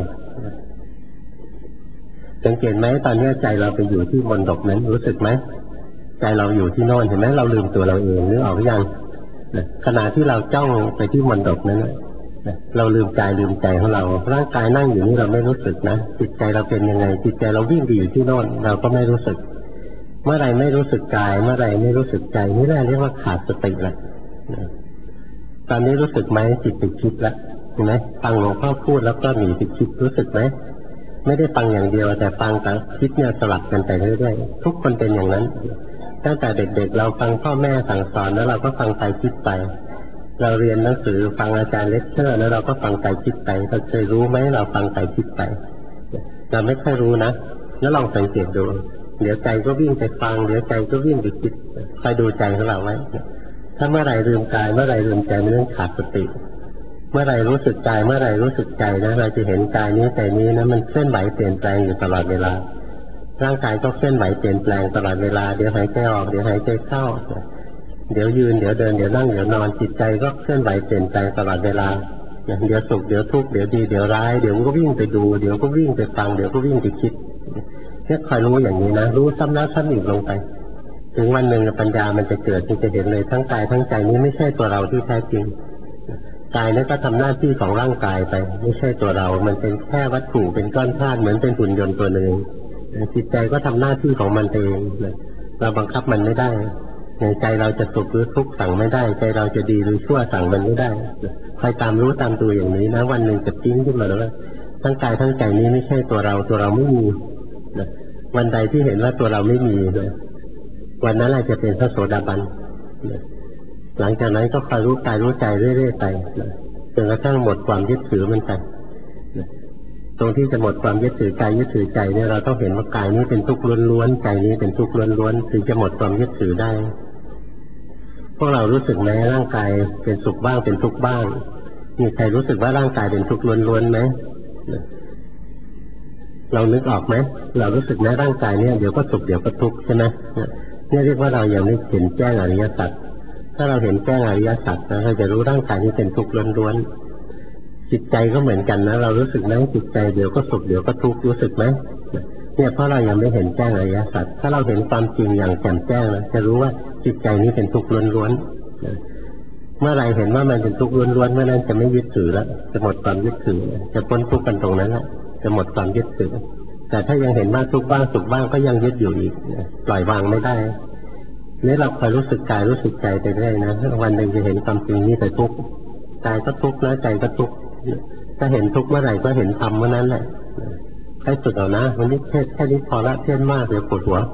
สังเกตไหมตอนนี้ใจเราไปอยู่ที่มนดบนั้นรู้สึกไหมใจเราอยู่ที่โน่นเห็นไหมเราลืมตัวเราเองนึกออกหรือยังขณะที่เราจ้องไปที่มนดบนั้นเราลืมใจลืมใจของเราร่างกายนั่งอยู่นี่เราไม่รู้สึกนะจิตใจเราเป็นยังไงจิตใจเราวิ่งไปอยู่ที่โน่นเราก็ไม่รู้สึกเมื่อไรไม่รู้สึกกายเมื่อไรไม่รู้สึกใจนี่แหละเรียกว่าขาดสติละตอนนี้รู้สึกไหมจิตติดคิดแล้วเห็นไหมฟังหลวงพ่อพูดแล้วก็หนีติดคิดรู้สึกไหมไม่ได้ฟังอย่างเดียวแต่ฟังกับคิดเนี่ยสลับกันไปเรื่อยๆทุกคนเป็นอย่างนั้นตั้งแต่เด็กๆเราฟังพ่อแม่สั่งสอนแล้วเราก็ฟังไปคิดไปเราเรียนหนังสือฟังอาจารย์เลคเชอร์แล้วเราก็ฟังไปคิดไปเราเคยรู้ไหมเราฟังไปคิดไปเราไม่ค่อยรู้นะแล้วลองสังเกตดูเดี๋ยวใจก็วิ่งไปฟังเดี๋ยวใจก็วิ่งไปคิดคอยดูใจของเราไว้ถ้าเมื่อไหร่ลืมกายเมื่อไหร่ลืมใจมันเรื่องขาดสติเมื่อไหร่รู้สึกกายเมื่อไหร่รู้สึกใจนะเราจะเห็นกายนี้ใจนี้นะมันเคลื่อนไหวเปลี่ยนแปลงอยู่ตลอดเวลาร่างกายก็เคลื่อนไหวเปลี่ยนแปลงตลอดเวลาเดี๋ยวหายใจออกเดี๋ยวหายใจเข้าเดี๋ยวยืนเดี๋ยวเดินเดี๋ยวนั่งเดี๋ยวนอนจิตใจก็เคลื่อนไหวเปลี่ยนแปลงตลอดเวลาเดี๋ยวสุขเดี๋ยวทุกข์เดี๋ยวดีเดี๋ยวร้ายเดี๋ยวก็วิ่งไปดูเดี๋ยวก็วิ่งไปฟังเดี๋ยวก็วิ่งไปคิดแค่คอยรู้อย่างนี้นะรู้ซ้ำแล้วซ้ำอีกลงไปถึงวันหนึ่งปัญญามันจะเกิดมันจะเห็นเลยทั้งกายทั้งใจนี้ไม่ใช่ตัวเราที่แท้จริงกายนั้นก็ทำหน้าที่ของร่างกายไปไม่ใช่ตัวเรามันเป็นแค่วัตถุเป็นก้อนธาตุเหมือนเป็นหุ่นยนต์ตัวหนึ่งจิตใจก็ทำหน้าที่ของมันเองเราบังคับมันไม่ได้ในใจเราจะสุขหรือทุกข์สั่งไม่ได้ใจเราจะดีหรือชั่วสั่งมันไม่ได้คอยตามรู้ตามดูอย่างนี้นะวันหนึ่งจะปิ้งขึ้นมาแล้วว่าทั้งกายทั้งใจนี้ไม่ใช่ตัวเราตัวเราไม่มีวันใดที่เห็นว่าตัวเราไม่มีวันนั้นเราจะเป็นพระโสดาบันหลังจากนั้นก็คอยรู้กายรู้ใจเรื่อยๆไปจนกระทั่งหมดความยึดถือมันไปตรงที่จะหมดความยึดถือกายยึดถือใจเนี่ยเราต้องเห็นว่ากายนี้เป็นทุกข์ล้วนๆใจนี้เป็นทุกข์ล้วนๆถึงจะหมดความยึดถือได้พวกเรารู้สึกไหมร่างกายเป็นสุขบ้างเป็นทุกข์บ้างมีใครรู้สึกว่าร่างกายเป็นทุกข์ล้วนๆไหมเรานึกออกไหมเรารู้สึกไหมร่างกายเนี่ยเดี๋ยวก็สุขเดี๋ยวก็ทุกข์ใช่ไหมเนี่ยเรียกว่าเรายังไม่เห็นแจ้งอริยสัจถ้าเราเห็นแจ้งอริยสัจเราจะรู้ร่างกายนี้เป็นทุกข์ล้วนๆจิตใจก็เหมือนกันนะเรารู้สึกไหมจิตใจเดี๋ยวก็สุขเดี๋ยวก็ทุกข์รู้สึกไหมเนี่ยเพราะเรายังไม่เห็นแจ้งอริยสัจถ้าเราเห็นความจริงอย่างแจ่มแจ้งแล้วจะรู้ว่าจิตใจนี้เป็นทุกข์ล้วนๆเมื่อไรเห็นว่ามันเป็นทุกข์ล้วนๆเมื่อนั้นจะไม่ยึดถือแล้วจะหมดความยึดถือจะพ้นทุกข์กันตรงนั้นแหละจะหมดความยึดถือแต่ถ้ายังเห็นว่าทุกข์บ้างสุขบ้างก็ยังยึดอยู่อีกปล่อยวางไม่ได้นี่เราคอยรู้สึกกายรู้สึกใจไปเรื่อยนะวันหนึ่งจะเห็นความจริงนี่แต่ทุกข์กายก็ทุกข์นะใจก็ทุกข์ถ้าเห็นทุกข์เมื่อไหร่ก็เห็นธรรมเมื่อนั้นแหละให้สุดเอานะวันนี้เทศแค่นี้พอละเทศมากเดี๋ยวปวดหัว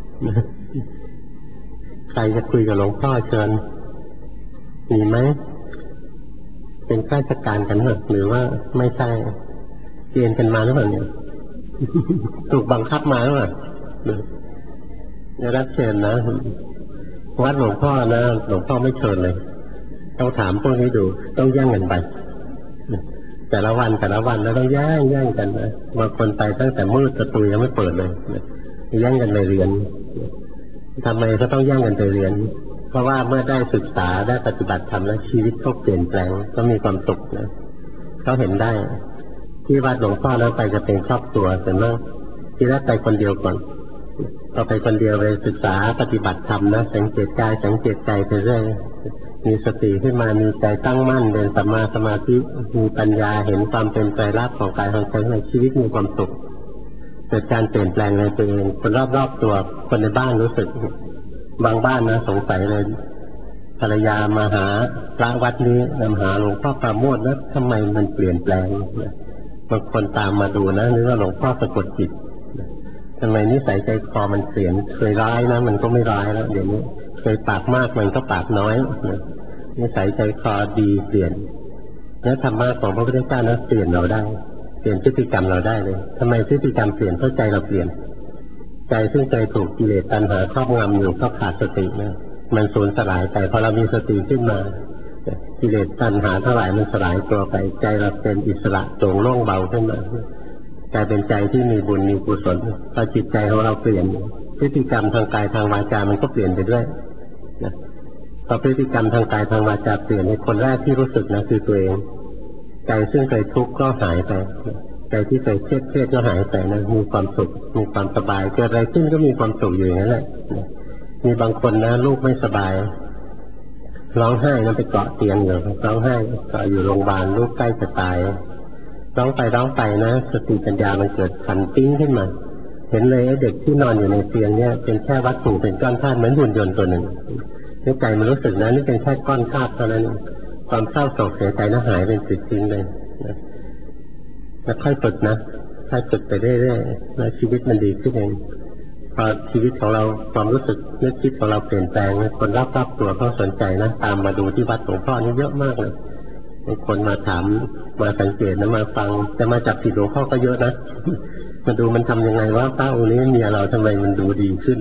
ใครจะคุยกับหลวงพ่อเชิญมีไหมเป็นข้าราชการกันเหรอหรือว่าไม่ใช่เรียนกันมาหรือเปล่าเนี่ยถูกบังคับมาหรือเปล่าจะรับเชิญนะวัดหลวงพ่อนะหลวงพ่อไม่เชิญเลยต้องถามพวกนี้ดูต้องแย่งกันไปแต่ละวันแต่ละวันแล้วต้องแย่งแย่งกันนะบางคนไปตั้งแต่มืดประตูยังไม่เปิดเลยแย่งกันไปเรียนทำไมเขาต้องแย่งกันไปเรียนเพราะว่าเมื่อได้ศึกษาได้ปฏิบัติธรรมแล้วชีวิตเขาเปลี่ยนแปลงก็มีความสุขนะเขาเห็นได้ที่วัดหลวงพ่อแล้วไปจะเป็นครอบครัวแต่เมื่อที่แรกไปคนเดียวก่อนพอไปคนเดียวไปศึกษาปฏิบัติธรรมนะสังเกตกายสังเกตใจไปเรื่อยมีสติขึ้นมามีใจตั้งมั่นเป็นสัมมาสมาธิมีปัญญาเห็นความเป็นไตรลักษณ์ของกายของใจในชีวิตมีความสุขเกิดการเปลี่ยนแปลงในตัวเองคนรอบๆตัวคนในบ้านรู้สึกบางบ้านนะสงสัยเลยภรรยามาหาพระวัดนี้นำหาหลวงพ่อปราโมทนะทำไมมันเปลี่ยนแปลงบางคนตามมาดูนะนึกว่าหลวงพ่อสะกดจิตทำไมนิสัยใจคอมันเปลี่ยนเคยร้ายนะมันก็ไม่ร้ายแล้วเดี๋ยวนี้เคยปากมากมันก็ปากน้อยนิสัยใจคอดีเปลี่ยนแล้วธรรมะของพระพุทธเจ้านะเปลี่ยนเราได้เปลี่ยนพฤติกรรมเราได้เลยทำไมพฤติกรรมเปลี่ยนเพราะใจเราเปลี่ยนใจซึ่งเคยถูกกิเลสตัณหาครอบงำอยู่เพราะขาดสตินะมันสูญสลายไปพอเรามีสติขึ้นมากิเลสตัณหาเท่าไหร่มันสลายตัวไปใจเราเป็นอิสระโปร่งโล่งเบาขึ้นมากลายเป็นใจที่มีบุญมีกุศลพอจิตใจของเราเปลี่ยนพฤติกรรมทางกายทางวาจามันก็เปลี่ยนไปด้วยนะพอพฤติกรรมทางกายทางวาจาเปลี่ยนให้คนแรกที่รู้สึกนะคือตัวเองใจซึ่งเคยทุกข์ก็หายไปใจที่เคยเครียดเครียดก็หายไปนะมีความสุขมีความสบายเกิดอะไรขึ้นก็มีความสุขอยู่อย่างนั้นแหละมีบางคนนะลูกไม่สบายร้องไห้นะไปเกาะเตียงอยู่ร้องไห้เกาะอยู่โรงพยาบาลลูกใกล้จะตายร้องไปร้องไปนะสติปัญญามันเกิดขันติ้งขึ้นมาเห็นเลยไอ้เด็กที่นอนอยู่ในเตียงเนี่ยเป็นแค่วัตถุเป็นก้อนธาตุเหมือนหุ่นยนต์ตัวหนึ่งในใจมันรู้สึกนะนี่เป็นแค่ก้อนธาตุเท่านั้นความเศร้าโศกเสียใจน่าหายเป็นสิทธิ์ทิ้งเลยนะแล้วค่อยฝึกนะค่อยฝึกไปเรื่อยๆแล้วชีวิตมันดีขึ้นเองพอชีวิตของเราความรู้สึกนึกคิดของเราเปลี่ยนแปลงคนรอบๆตัวเขาสนใจนะตามมาดูที่วัดหลวงพ่อนี่เยอะมากเลยบางคนมาถามมาสังเกตนะมาฟังจะมาจับผิดหลวงพ่อก็เยอะนะมาดูมันทำยังไงว่าพระองค์นี้เมียเราทำไมมันดูดีขึ้น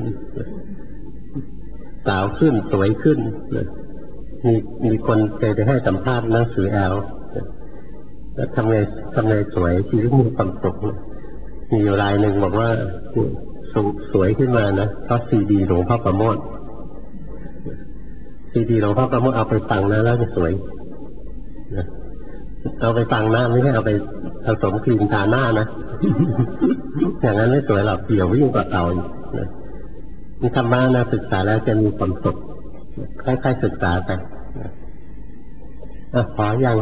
สาวขึ้นสวยขึ้นมีมีคนเคยไปให้สัมภาษณ์หนังสือแอลแล้วทำไงทำไงสวยชีวิตมีความสุขมีอยู่รายหนึ่งบอกว่าสวยขึ้นมานะเพราะซีดีหลวงพ่อประโมทซีดีหลวงพ่อประโมทเอาไปฟังนะแล้วจะสวยเอาไปฟังหน้าไม่ใช่เอาไปผสมครีมทาหน้านะอย่างนั้นไม่สวยหรอกเดี่ยวยิ่งกว่าเก่าอีกนี่ธรรมะนะศึกษาแล้วจะมีความสุขค่อยๆศึกษาไปอ่ะขอยัง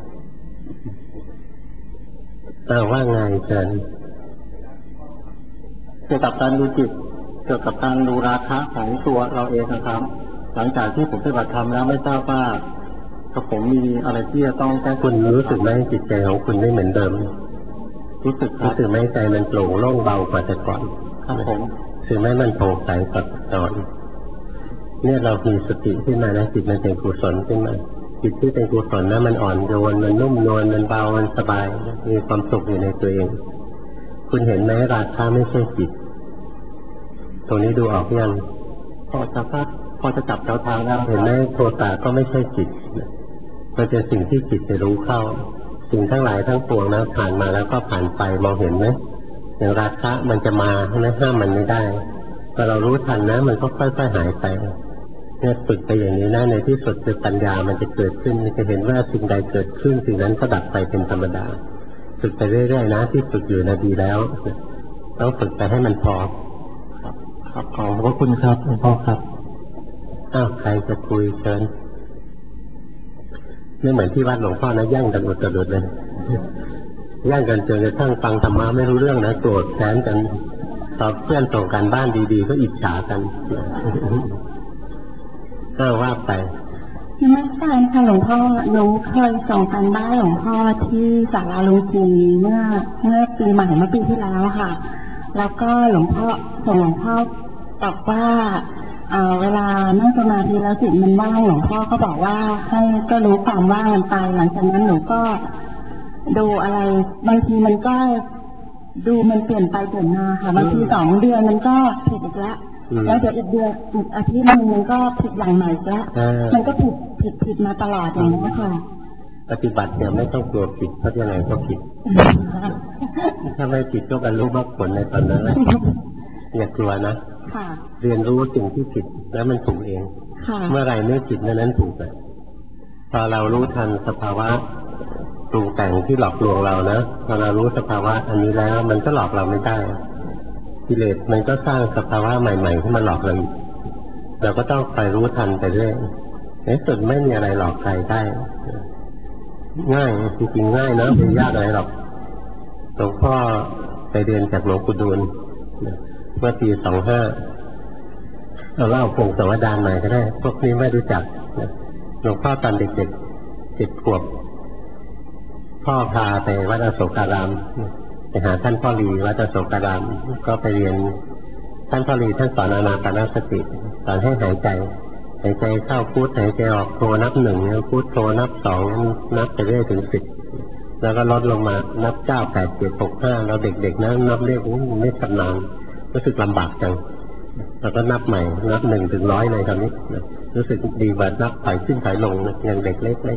อ่าว่าไงเชิญเกี่ยวกับการดูจิตเกี่ยวกับการดูราคะของตัวเราเองนะครับหลังจากที่ผมปฏิบัติธรรมแล้วไม่ทราบว่ากับผมมีอะไรที่จะต้องแก้คุณรู้สึกไหมจิตใจของคุณไม่เหมือนเดิมรู้สึกรู้สึกไหมใจมันโปร่งโล่งเบากว่าแต่ก่อนครับผมรู้สึกไหมมันโปร่งใสกว่าตอนเนี่ยเรามีสติขึ้นมานะจิตมันเป็นกุศลขึ้นมาจิตที่เป็นกุศลนะมันอ่อนโยนมันนุ่มนวลมันเบามันสบายมีความสุขอยู่ในตัวเองคุณเห็นไหมราคะไม่ใช่จิตตรงนี้ดูออกยังพอจะพักพอจะจับแนวทางแล้วเห็นไหมโทสะก็ไม่ใช่จิตมันเป็นสิ่งที่จิตจะรู้เข้าสิ่งทั้งหลายทั้งปวงนะผ่านมาแล้วก็ผ่านไปมองเห็นไหมอย่างราคะมันจะมานะห้ามมันไม่ได้พอเรารู้ทันนะมันก็ค่อยๆหายไปเนี่ยฝึกไปอย่างนี้นะในที่สุดคือปัญญามันจะเกิดขึ้นจะเห็นว่าสิ่งใดเกิดขึ้นสิ่งนั้นก็ดับไปเป็นธรรมดาฝึกไปเรื่อยๆนะที่ฝึกอยู่นะดีแล้วต้องฝึกไปให้มันพอครับขอบพระคุณครับหลวงพ่อครับอ้าวใครจะคุยเชิญไม่เหมือนที่วัดหลวงพ่อนะแย่งกันอุตรุดเลยแย่งกันจนกระทั่งฟังธรรมะไม่รู้เรื่องนะโกรธแค้นกันตอบเพื่อนส่งการบ้านดีๆก็อิจฉากันก็ว่าไปไม่ใช่ค่ะหลวงพ่อหนูเคยส่งการบ้านหลวงพ่อที่ศาลาลุงจีเมื่อเมื่อปีใหม่เมื่อปีที่แล้วค่ะแล้วก็หลวงพ่อส่งหลวงพ่อตอบว่าเอ่อเวลานั่งสมาธิแล้วจิตมันว่างหลวงพ่อก็บอกว่าให้ก็รู้ความว่างมันไปหลังจากนั้นหนูก็ดูอะไรบางทีมันก็ดูมันเปลี่ยนไปเปลี่ยนมาค่ะบางทีสองเดือนมันก็ผิดอีกแล้วแล้วเดี๋ยวอีกเดือนอีกอาทิตย์นึงมันก็ผิดอย่างใหม่แล้วมันก็ผิดผิดผิดมาตลอดอย่างนี้ค่ะปฏิบัติเนี่ยไม่ต้องกลัวผิดเพราะยังไงก็ผิดถ้าไม่ผิดก็บรรลุมรรคผลในตอนนั้นแหละอย่ากลัวนะเรียนรู้สิ่งที่ผิดแล้วมันถูกเองเมื่อไรไม่ผิดเมื่อนั้นถูกเลยพอเรารู้ทันสภาวะปรุงแต่งที่หลอกลวงเรานะพอเรารู้สภาวะอันนี้แล้วมันก็หลอกเราไม่ได้กิเลสมันก็สร้างสภาวะใหม่ๆที่มาหลอกเราอีกเราก็ต้องไปรู้ทันไปเรื่อยในสุดไม่มีอะไรหลอกใครได้ง่ายจริงๆง่ายนะไม่ยากอะไรหรอกหลวงพ่อไปเรียนจากหลวงปู่ดูลเมื่อปีสองห้าเราเล่าพงศาวดารมาก็ได้พวกนี้ไม่รู้จักหลวงพ่อตอนเด็กๆเจ็ดขวบพ่อพาไปวัดอโศการามไปหาท่านพ่อรีวัดอโศการามก็ไปเรียนท่านพ่อรีท่านสอนอานาปานสติสอนให้หายใจหายใจเข้าพุทหายใจออกโทนับหนึ่งพุทโทนับสองนับไปเรื่อยถึงสิบแล้วก็ลดลงมานับเก้าแปดเจ็ดหกห้าเราเด็กๆนะนับเลขไม่ชำนาญรู้สึกลำบากจังแล้วก็นับใหม่นับหนึ่งถึงร้อยเลยคำนี้รู้สึกดีกว่านับถอยขึ้นถอยลงอย่างเด็กเล็ก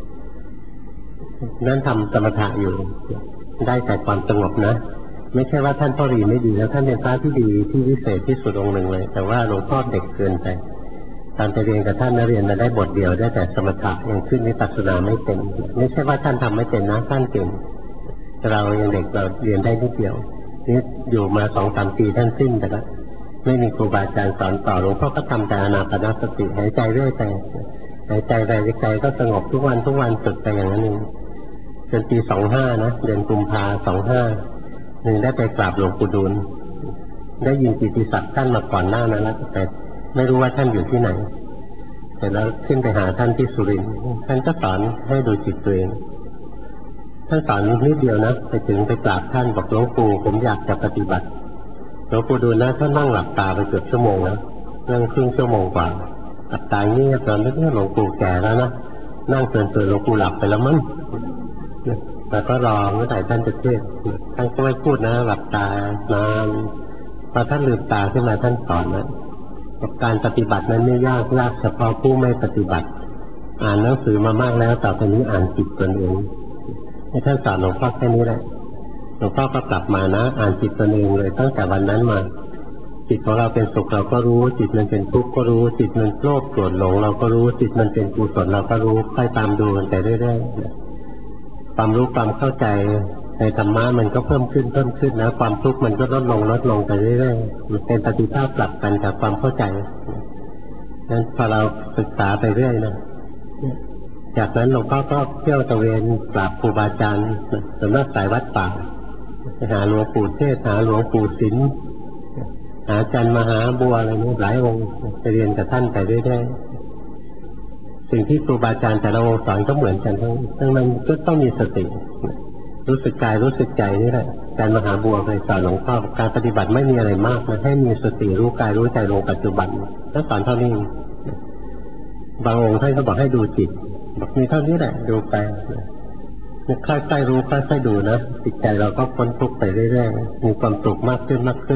ๆนั่นทำสมถะอยู่ได้แต่ความสงบนะไม่ใช่ว่าท่านพ่อรีไม่ดีแล้วท่านเป็นพระที่ดีที่วิเศษที่สุดองค์หนึ่งเลยแต่ว่าหลวงพ่อเด็กเกินไปตอนไปเรียนกับท่านนักเรียนมาได้บทเดียวได้แต่สมถะยังขึ้นวิปัสสนาไม่เป็นไม่ใช่ว่าท่านทำไม่เป็นนะท่านเก่งเรายังเด็กเราเรียนได้นิดเดียวนี่อยู่มาสองสามปีท่านสิ้นไปแล้วไม่มีครูบาอาจารย์สอนต่อหลวงพ่อก็ทำแต่อานาปานสติหายใจเรื่อยไปหายใจไปใจก็สงบทุกวันทุกวันฝึกไปอย่างนั้นเองจนปีสองห้านะเดือนกุมภาสองห้าหนึ่งได้ไปกราบหลวงปู่ดูลได้ยินกิตติศัพท์ท่านมาก่อนหน้านั้นแล้วแต่ไม่รู้ว่าท่านอยู่ที่ไหนแต่แล้วขึ้นไปหาท่านที่สุรินทร์ท่านก็สอนให้ดูจิตตัวเองท่านสอนนิดเดียวนะไปถึงไปกราบท่านบอกหลวงปู่ผมอยากจะปฏิบัติหลวงปู่ดูลนะท่านนั่งหลับตาไปเกือบชั่วโมงแล้วนั่งครึ่งชั่วโมงกว่าหลับตาเงียบตอนนี้หลวงปู่แก่แล้วนะนั่งเตือนๆหลวงปู่หลับไปแล้วมั้งแล้วก็รอเมื่อไหร่ท่านจะเทศท่านก็ไม่พูดนะหลับตานานพอท่านลืมตาขึ้นมาท่านสอนนะการปฏิบัตินั้นไม่ยากยากเฉพาะผู้ไม่ปฏิบัติอ่านหนังสือมามากแล้วต่อไปนี้อ่านจิตตนเองให้ท่านสอนหลวงพ่อแค่นี้แหละหลวงพ่อก็กลับมานะอ่านจิตตนเองเลยตั้งแต่วันนั้นมาจิตของเราเป็นสุขเราก็รู้จิตมันเป็นทุกข์ก็รู้จิตมันโลภโกรธหลงเราก็รู้จิตมันเป็นกุศลเราก็รู้ค่อยตามดูมันไปเรื่อยๆความรู้ความเข้าใจในธรรมะมันก็เพิ่มขึ้นเพิ่มขึ้นนะความทุกข์มันก็ลดลงลดลงไปเรื่อยๆมันเป็นปฏิภาณกลับกันกับความเข้าใจนั้นพอเราศึกษาไปเรื่อยนะจากนั้นหลวงพ่อก็เที่ยวตะเวนกราบครูบาอาจารย์สำนักสายวัดป่าไปหาหลวงปู่เทศหาหลวงปู่ศิลป์หาอาจารย์มหาบัวอะไรนี่หลายองค์ไปเรียนกับท่านไปเรื่อยๆสิ่งที่ครูบาอาจารย์แต่ละองค์สอนก็เหมือนกันทั้งทั้งนั้นก็ต้องมีสติรู้สึกกายรู้สึกใจนี่แหละอาจารย์มหาบัวเคยสอนหลวงพ่อการปฏิบัติไม่มีอะไรมากนะให้มีสติรู้กายรู้ใจลงปัจจุบันแล้วสอนเท่านี้บางองค์ท่านก็บอกให้ดูจิตบอกมีเท่านี้แหละดูไปค่อยๆรู้ค่อยๆดูนะจิตใจเราก็พ้นทุกข์ไปเรื่อยๆมีความสุขมากขึ้นมากขึ้น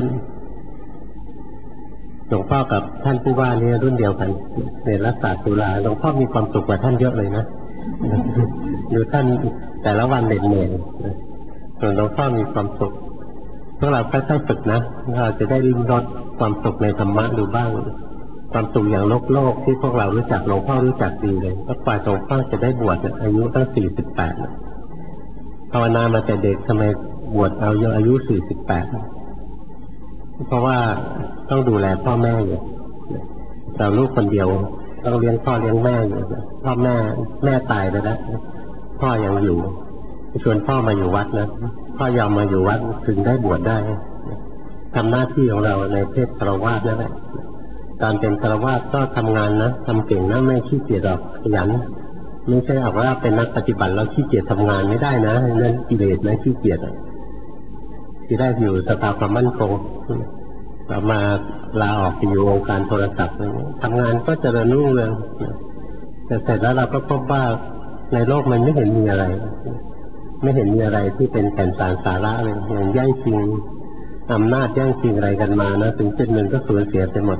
หลวงพ่อกับท่านผู้ว่านี่รุ่นเดียวกันในรัศตุลาหลวงพ่อมีความสุขกว่าท่านเยอะเลยนะดูท่านแต่ละวันเหน็ดเหนื่อยส่วนหลวงพ่อมีความสุขพวกเราค่อยๆฝึกนะเราจะได้ริมรสความสุขในธรรมะดูบ้างความสุขอย่างโลกโลกที่พวกเรารู้จักหลวงพ่อรู้จักดีเลยก็ฝ่ายหลวงพ่อจะได้บวชอายุตั้งสี่สิบแปดภาวนามาแต่เด็กทำไมบวชเอาอายุสี่สิบแปดเพราะว่าต้องดูแลพ่อแม่อยู่เราลูกคนเดียวต้องเลี้ยงพ่อเลี้ยงแม่อยู่พ่อแม่แม่ตายไปแล้วพ่อยังอยู่ชวนพ่อมาอยู่วัดนะพ่อยอมมาอยู่วัดถึงได้บวชได้ทำหน้าที่ของเราในเพศฆราวาสนั่นแหละการเป็นฆราวาสก็ทำงานนะทำเก่งนะไม่ขี้เกียจหรอกขยันไม่ใช่บอกว่าเป็นนักปฏิบัติแล้วขี้เกียจทำงานไม่ได้นะนั่นกิเลสนะขี้เกียจที่ได้อยู่สภาพความมั่นคงเรามาลาออกไปอยู่องค์การโทรศัพท์ทำงานก็เจริญรุ่งเรืองแต่เสร็จแล้วเราก็พบว่าในโลกมันไม่เห็นมีอะไรไม่เห็นมีอะไรที่เป็นแก่นสารสาระเลยอย่างแย่งชิงอำนาจแย่งชิงอะไรกันมานะถึงจุดหนึ่งก็สูญเสียไปหมด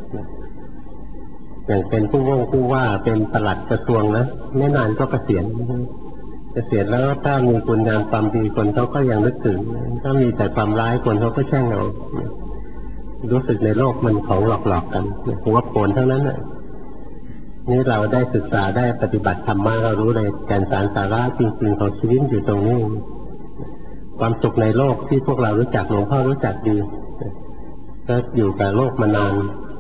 อย่างเป็นผู้ว่องผู้ว่าเป็นปลัดกระทรวงนะไม่นานก็เกษียณเกษียณแล้วถ้ามีคุณงามความดีคนเขาก็ยังนึกถึงถ้ามีแต่ความร้ายคนเขาก็แช่งเอารู้สึกในโลกมันของหลอกๆกันหัวโผล่ทั้งนั้นน่ะนี่เราได้ศึกษาได้ปฏิบัติธรรมะเรารู้เลยแก่นสารสาระจริงๆของชีวิตอยู่ตรงนี้ความสุขในโลกที่พวกเรารู้จักหลวงพ่อรู้จักดีก็อยู่กับโลกมานาน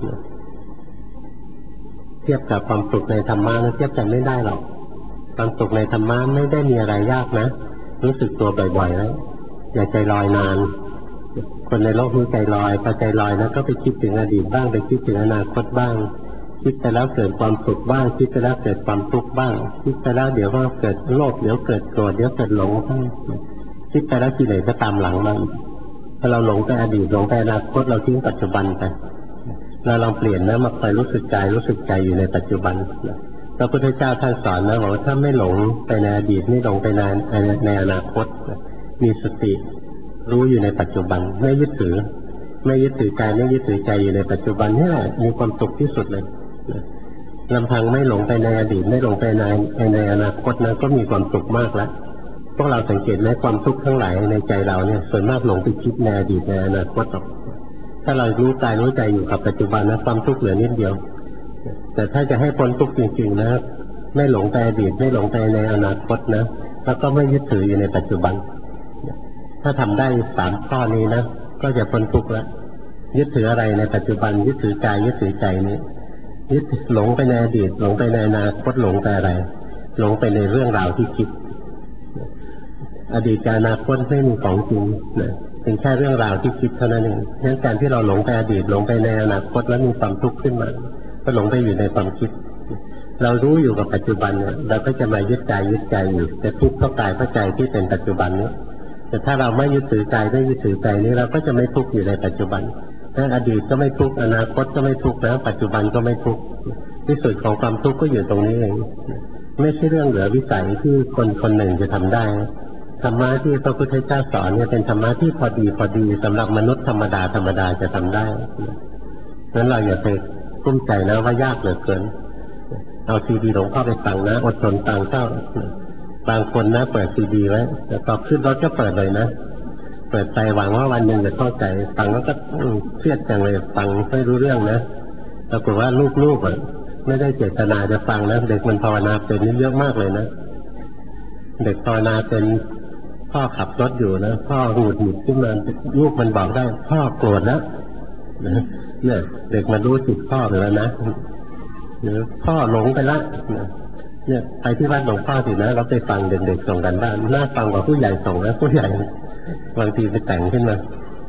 เทียบกับความสุขในธรรมะนะเทียบกันไม่ได้หรอกความสุขในธรรมะไม่ได้มีอะไรยากนะรู้สึกตัวบ่อยๆแล้วอย่าใจลอยนานคนในโลกนี้ใจลอยพอใจลอยนะก็ไปคิดถึงอดีตบ้างไปคิดถึงอนาคตบ้างคิดไปแล้วเกิดความสุขบ้างคิดไปแล้วเกิดความทุกข์บ้างคิดไปแล้วเดี๋ยวก็เกิดโลภเดี๋ยวเกิดโกรธเดี๋ยวเกิดหลงบ้างคิดไปแล้วกิเลสก็ตามหลังมาถ้าเราหลงไปอดีตหลงไปอนาคตเราทิ้งปัจจุบันไปเราลองเปลี่ยนนะมาคอยรู้สึกใจรู้สึกใจอยู่ในปัจจุบันพระพุทธเจ้าท่านสอนนะบอกว่าถ้าไม่หลงไปในอดีตไม่หลงไปในในอนาคตมีสติรู้อยู่ในปัจจุบันไม่ยึดถือไม่ยึดถือกายไม่ยึดถือใจอยู่ในปัจจุบันนี่แหละมีความสุขที่สุดเลยลำพังไม่หลงไปในอดีตไม่หลงไปในในอนาคตนั้นก็มีความสุขมากแล้วพวกเราสังเกตไหมความทุกข์ทั้งหลายในใจเราเนี่ยส่วนมากหลงไปคิดในอดีตในอนาคตหรอกถ้าเรารู้กายรู้ใจอยู่กับปัจจุบันนะความทุกข์เหลือนิดเดียวแต่ถ้าจะให้พ้นทุกข์จริงๆนะไม่หลงไปอดีตไม่หลงไปในอนาคตนะแล้วก็ไม่ยึดถืออยู่ในปัจจุบันถ้าทำได้สามข้อนี้นะก็จะพ้นทุกข์แล้วยึดถืออะไรในปัจจุบันยึดถือกายยึดถือใจนี้ยึดหลงไปในอดีตหลงไปในอนาคตหลงไปอะไรหลงไปในเรื่องราวที่คิดอดีตกับอนาคตไม่มีของจริงนะเป็นแค่เรื่องราวที่คิดเท่านั้นเองดังนั้นการที่เราหลงไปอดีตหลงไปในอนาคตแล้วมีความทุกข์ขึ้นมาก็หลงไปอยู่ในความคิดเรารู้อยู่กับปัจจุบันเนี่ยเราก็จะมายึดใจยึดใจอยู่จะทุกข์เพราะกายเพราะใจที่เป็นปัจจุบันนี้แต่ถ้าเราไม่ยึดถือกายไม่ยึดถือใจนี้เราก็จะไม่ทุกข์อยู่ในปัจจุบันถ้าอดีตก็ไม่ทุกข์อนาคตก็ไม่ทุกข์แล้วปัจจุบันก็ไม่ทุกข์ที่สุดของความทุกข์ก็อยู่ตรงนี้เองไม่ใช่เรื่องเหลือวิสัยที่คนคนหนึ่งจะทำได้ธรรมะที่พระพุทธเจ้าสอนเนี่ยเป็นธรรมะที่พอดีพอดีสำหรับมนุษย์ธรรมดาธรรมดาจะทำได้นั้นเราอย่าไปกุ้มใจนะว่ายากเหลือเกินเอาซีดีหลวงพ่อไปฟังนะอดทนฟังเจ้าบางคนนะเปิดซีดีไว้แต่พอขึ้นรถก็เปิดเลยนะเปิดใจหวังว่าวันหนึ่งจะเข้าใจฟังแล้วก็เครียดจังเลยฟังไม่รู้เรื่องนะปรากฏว่าลูกๆอ่ะไม่ได้เจตนาจะฟังนะเด็กมันภาวนาเป็นนี่เยอะมากเลยนะเด็กภาวนาเป็นพ่อขับรถอยู่นะพ่อหงุดหงิดขึ้นมาลูกมันบอกได้พ่อโกรธแล้วเนี่ยเด็กมันรู้จิตพ่อแล้วนะหรือพ่อหลงไปละเนี่ยไปที่บ้านหลวงพ่อสินะเราไปฟังเด็กๆส่งกันบ้านน่าฟังกว่าผู้ใหญ่ส่งนะผู้ใหญ่บางทีไปแต่งขึ้นมา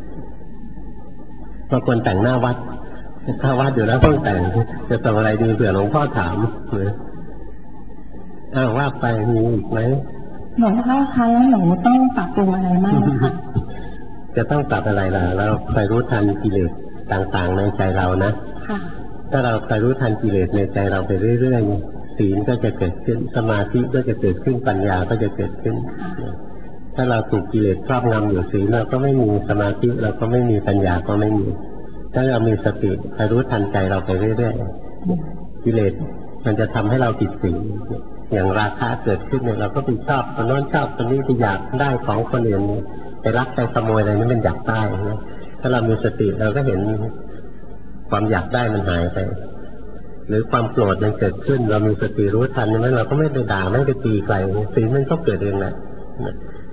บางคนแต่งหน้าวัดถ้าวัดอยู่แล้วต้องแต่งจะส่งอะไรดีเผื่อหลวงพ่อถามเลยอ้าวว่าไปมีอีกไหมหลวงพ่อคะแล้วหนูต้องปรับปรุงอะไรบ้างคะจะต้องปรับอะไรล่ะเราคอยรู้ทันกิเลสต่างๆในใจเรานะถ้าเราคอยรู้ทันกิเลสในใจเราไปเรื่อยๆศีลก็จะเกิดขึ้นสมาธิก็จะเกิดขึ้นปัญญาก็จะเกิดขึ้นถ้าเราถูกกิเลสครอบงำอยู่ศีลเราก็ไม่มีสมาธิเราก็ไม่มีปัญญาก็ไม่มีถ้าเรามีสติคอยรู้ทันใจเราไปเรื่อยๆกิเลสมันจะทำให้เราติดสิ่งอย่างราคะเกิดขึ้นเนี่ยเราก็ไปชอบคนโน้นชอบคนนี้ไปอยากได้ของคนอื่นไปรักไปขโมยอะไรนี่มันอยากได้นะถ้าเรามีสติเราก็เห็นความอยากได้มันหายไปหรือความโกรธมันเกิดขึ้นเรามีสติรู้ทันนั้นเราก็ไม่ไปด่าไม่ไปตีใครศีลมันก็เกิดเองแหละ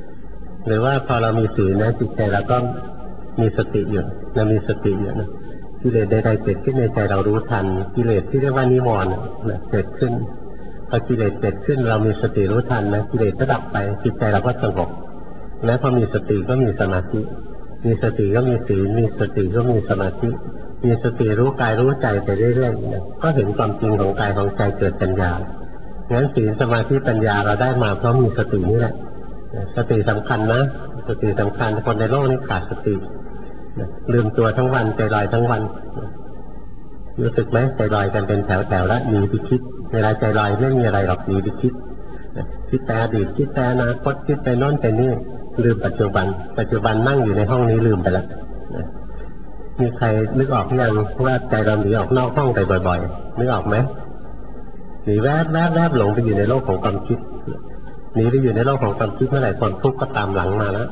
หรือว่าพอเรามีศีลนะจิตใจเราก็มีสติอยู่เรามีสติอยู่นะกิเลสใดๆเกิดขึ้นในใจเรารู้ทันกิเลสที่เรียกว่านิวรณ์นะเกิดขึ้นพอกิเลสเกิดขึ้นเรามีสติรู้ทันนะกิเลสก็ดับไปจิตใจเราก็สงบและพอมีสติก็มีสมาธิมีสติก็มีศีลมีสติก็มีสมาธิมีสติรู้กายรู้ใจไปเรื่อยๆนะก็เห็นความจริงของกายของใจเกิดปัญญางั้นศีลสมาธิปัญญาเราได้มาเพราะมีสตินี่แหละสติสำคัญนะสติสำคัญคนในโลกนี้ขาดสติลืมตัวทั้งวันใจลอยทั้งวันรู้สึกไหมใจลอยกันเป็นแถวๆแล้วหนีไปคิดเวลาใจลอยไม่มีอะไรหรอกหนีไปคิดคิดแต่อดีตคิดแต่อนาคตคิดไปโน่นไปนี่ลืมปัจจุบันปัจจุบันนั่งอยู่ในห้องนี้ลืมไปแล้วมีใครนึกออกยังว่าใจเราหนีออกนอกห้องไปบ่อยๆนึกออกไหมหนีแวบแวบแวบหลงไปอยู่ในโลกของความคิดหนีไปอยู่ในโลกของความคิดเมื่อไหร่ความทุกข์ก็ตามหลังมาแล้ว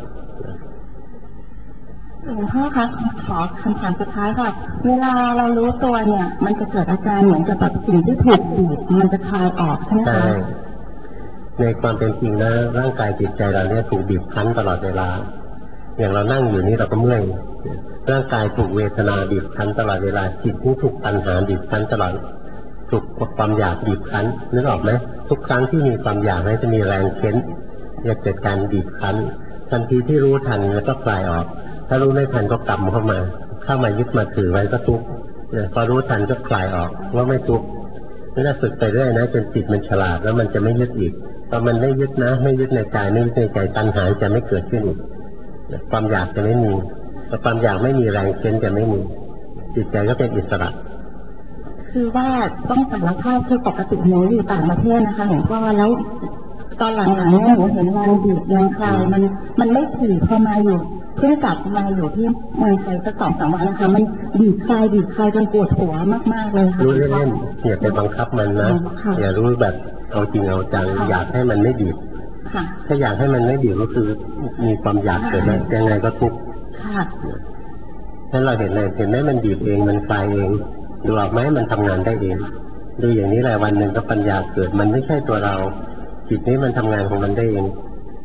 หลวงพ่อคะขอคำถามสุดท้ายค่ะเวลาเรารู้ตัวเนี่ยมันจะเกิดอาการเหมือนกับแบบสิ่งที่ถูกบีบมันจะคลายออกใช่ไหมคะในความเป็นจริงนะร่างกายจิตใจเราเนี่ยถูกบีบคั้นตลอดเวลาอย่างเรานั่งอยู่นี่เราก็เมื่อยร่างกายถูกเวทนาบีบคั้นตลอดเวลาจิตนี่ถูกปัญหาบีบคั้นตลอดถูกความอยากบีบคั้นนึกออกไหมทุกครั้งที่มีความอยากนั้นจะมีแรงเค้นจะเกิดการบีบคั้นทันทีที่รู้ทันแล้วก็คลายออกถ้ารู้ไม่ทันก็กลับเข้ามาเข้ามายึดมาถือไว้ก็ทุกข์พอรู้ทันก็คลายออกว่าไม่ทุกข์นี่ถ้าฝึกไปเรื่อยนะจนจิตมันฉลาดแล้วมันจะไม่ยึดอีกพอมันไม่ยึดนะไม่ยึดในกายไม่ยึดในใจตัณหาจะไม่เกิดขึ้นอีกความอยากจะไม่มีพอความอยากไม่มีแรงเค้นจะไม่มีจิตใจก็เป็นอิสระคือว่าต้องสารภาพคือปกติหนูอยู่ต่างประเทศนะคะหลวงพ่อแล้วตอนหลังๆเนี่ยหนูเห็นแรงบีบแรงคลายมันมันไม่ถี่พอมาอยู่เพิ่งกลับมาอยู่ที่เมืองไทยสักสองสามวันนะคะมันบีบคลายบีบคลายจนปวดหัวมากๆเลยค่ะรู้เล่นๆอย่าไปบังคับมันนะอย่ารู้แบบเอาจริงเอาจังอยากให้มันไม่บีบถ้าอยากให้มันไม่บีบก็คือมีความอยากเกิดมายังไงก็ทุกข์ถ้าเราเห็นเลยเห็นไหมมันบีบเองมันคลายเองดูออกไหมมันทำงานได้เองดูอย่างนี้แหละวันหนึ่งก็ปัญญาเกิดมันไม่ใช่ตัวเราจิตนี้มันทำงานของมันได้เอง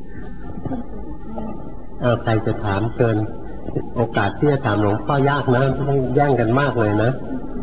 เอาใครจะถามเกินโอกาสที่จะถามหลวงพ่อยากนะต้องแย่งกันมากเลยนะ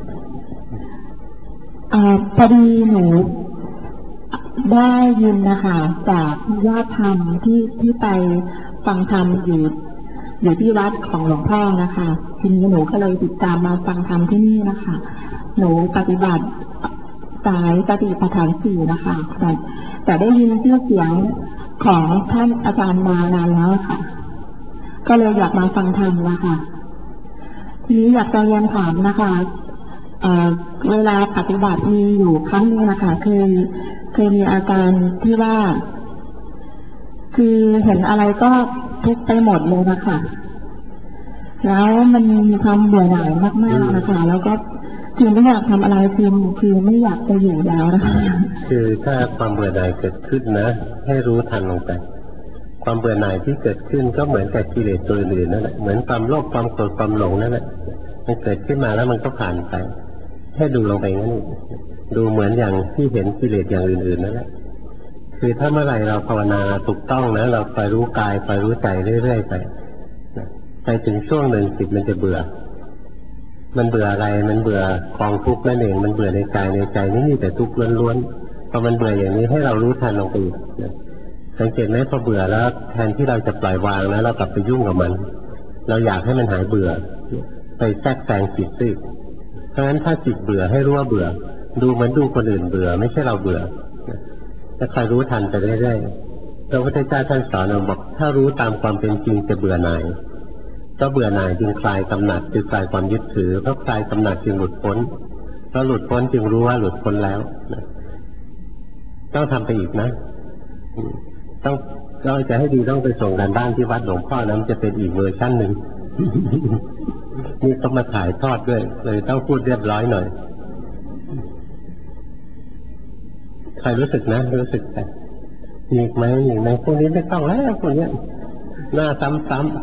อ่าพอดีหนูได้ยินนะคะจากญาติธรรมที่ที่ไปฟังธรรมอยู่อยู่ที่วัดของหลวงพ่อนะคะทีนี้หนูก็เลยติดตามมาฟังธรรมที่นี่นะคะหนูปฏิบัติสายสติปัฏฐานสี่นะคะแต่แต่ได้ยินชื่อเสียงของท่านอาจารย์มานานแล้วค่ะก็เลยอยากมาฟังธรรมนะคะทีนี้อยากจะเรียนถามนะคะเอ่อเวลาปฏิบัติมีอยู่ครั้งนึงนะคะเคยเคยมีอาการที่ว่าคือเห็นอะไรก็ทุกไปหมดเลยนะคะแล้วมันมีความเบื่อหน่ายมากๆนะคะแล้วก็คือไม่อยากทำอะไรคือคือไม่อยากจะอยู่แล้วนะคะคือถ้าความเบื่อหน่ายเกิดขึ้นนะให้รู้ทันลงไปความเบื่อหน่ายที่เกิดขึ้นก็เหมือนกับกิเลสตัวอื่นนั่นแหละเหมือนความโลภความโกรธความหลงนั่นแหละมันเกิดขึ้นมาแล้วมันก็ผ่านไปให้ดูลงไปงั้นดูเหมือนอย่างที่เห็นกิเลสอย่างอื่นๆนั่นแหละคือถ้าเมื่อไหร่เราภาวนาถูกต้องนะเราไปรู้กายไปรู้ใจเรื่อยๆไปไปถึงช่วงหนึ่งจิตมันจะเบื่อมันเบื่ออะไรมันเบื่อกองทุกข์นั่นเองมันเบื่อในกายในใจนี่มีแต่ทุกข์ล้วนๆพอมันเบื่ออย่างนี้ให้เรารู้ทันลงไปสังเกตไหมพอเบื่อแล้วแทนที่เราจะปล่อยวางแล้วเรากลับไปยุ่งกับมันเราอยากให้มันหายเบื่อไปแทรกแซงจิตซิเพราะฉะนั้นถ้าจิตเบื่อให้รู้ว่าเบื่อดูเหมือนดูคนอื่นเบื่อไม่ใช่เราเบื่อถ้าใครรู้ทันไปเรื่อยๆพระพุทธเจ้าท่านสอนเราบอกถ้ารู้ตามความเป็นจริงจะเบื่อหน่ายก็เบื่อหน่ายจึงคลายกำหนัดจึงคลายความยึดถือเพราะคลายกำหนัดจึงหลุดพ้นเพราะหลุดพ้นจึงรู้ว่าหลุดพ้นแล้วต้องทำไปอีกนะต้องเราจะให้ดีต้องไปส่งกันบ้านที่วัดหลวงพ่อนั้นจะเป็นอีกเวอร์ชั่นหนึ่งนี่ต้องมาถ่ายทอดด้วยเลยต้องพูดเรียบร้อยหน่อยใครรู้สึกนะรู้สึกแต่มีไหมมีไหมพวกนี้ไม่ต้องแล้วพวกนี้หน้าซ้ำ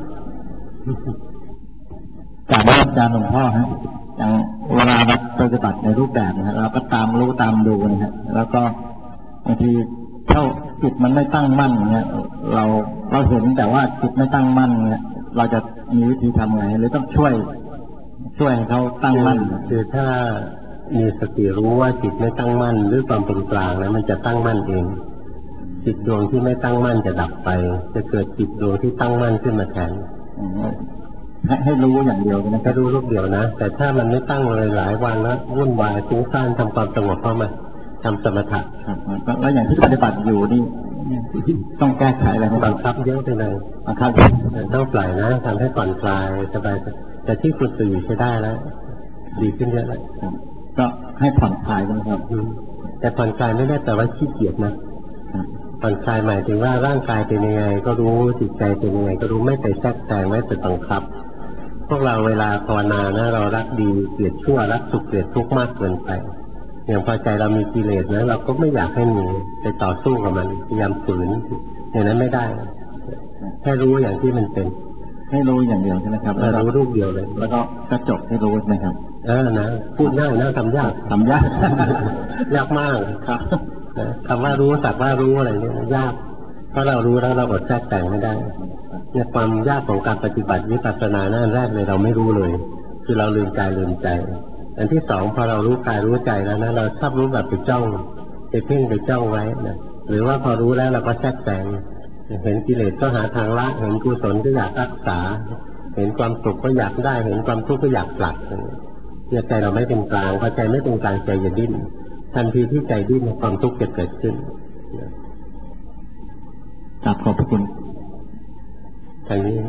ๆจากอาจารย์หลวงพ่อฮะอย่างเวลาเราปฏิบัติในรูปแบบนะเราก็ตามรู้ตามดูนะฮะแล้วก็บางทีเท่าจิตมันไม่ตั้งมั่นเนี่ยเราเราเห็นแต่ว่าจิตไม่ตั้งมั่นเนี่ยเราจะมีวิธีทำไงหรือต้องช่วยช่วยให้เขาตั้งมั่นคือถ้ามีสติรู้ว่าจิตไม่ตั้งมั่นหรือความเป็นกลางแล้วมันจะตั้งมั่นเองจิตดวงที่ไม่ตั้งมั่นจะดับไปจะเกิดจิตดวงที่ตั้งมั่นขึ้นมาแทนให้ให้รู้อย่างเดียวนะแค่รู้ลูกเดียวนะแต่ถ้ามันไม่ตั้งเลยหลายวันแล้ววุ่นวายฟุ้งซ่านทำความสงบเข้ามาทำสมถะแล้วอย่างที่ปฏิบัติอยู่นี่ต้องแก้ไขอะไรบังคับเยอะไปเลยบังคับต้องปล่อยนะทำให้ผ่อนคลายสบายแต่ที่ฝึกอยู่ใช้ได้แล้วดีขึ้นเยอะเลยก็ให้ผ่อนคลายนะครับแต่ผ่อนคลายไม่ได้แต่ว่าขี้เกียจนะผ่อนคลายหมายถึงว่าร่างกายเป็นยังไงก็รู้จิตใจเป็นยังไงก็รู้ไม่ไปแทรกแซงไม่ไปบังคับพวกเราเวลาภาวนานะเรารักดีเกลียดชั่วรักสุขเกลียดทุกข์มากเกินไปอย่างพอใจเรามีกิเลสนะเราก็ไม่อยากให้มีไปต่อสู้กับมันพยายามฝืนอย่างนั้นไม่ได้แค่รู้อย่างที่มันเป็นให้รู้อย่างเดียวใช่ไหมครับแล้วรู้รูปเดียวเลยแล้วก็กระจกให้รู้ใช่ไหมครับเออนะพูดง่ายนะทำยากทำยากยากมากครับคำว่ารู้สักว่ารู้อะไรเนี่ยยากเพราะเรารู้แล้วเราอดแทรกแต่งไม่ได้เนี่ยความยากของการปฏิบัติวิปัสสนาหน้าแรกเลยเราไม่รู้เลยคือเราลืมกายลืมใจอันที่สองพอเรารู้กายรู้ใจแล้วนะเราชอบรู้แบบไปจ้องไปเพ่งไปจ้องไว้นะหรือว่าพอรู้แล้วเราก็แทรกแต่งเห็นกิเลสก็หาทางละเห็นกุศลก็อยากรักษาเห็นความสุขก็อยากได้เห็นความทุกข์ก็อยากผลักเนี่ยใจเราไม่เป็นกลางพอใจไม่เป็นกลางใจจะดิ้นทันทีที่ใจดิ้นความทุกข์จะเกิดขึ้นกราบขอบพระคุณทางนี้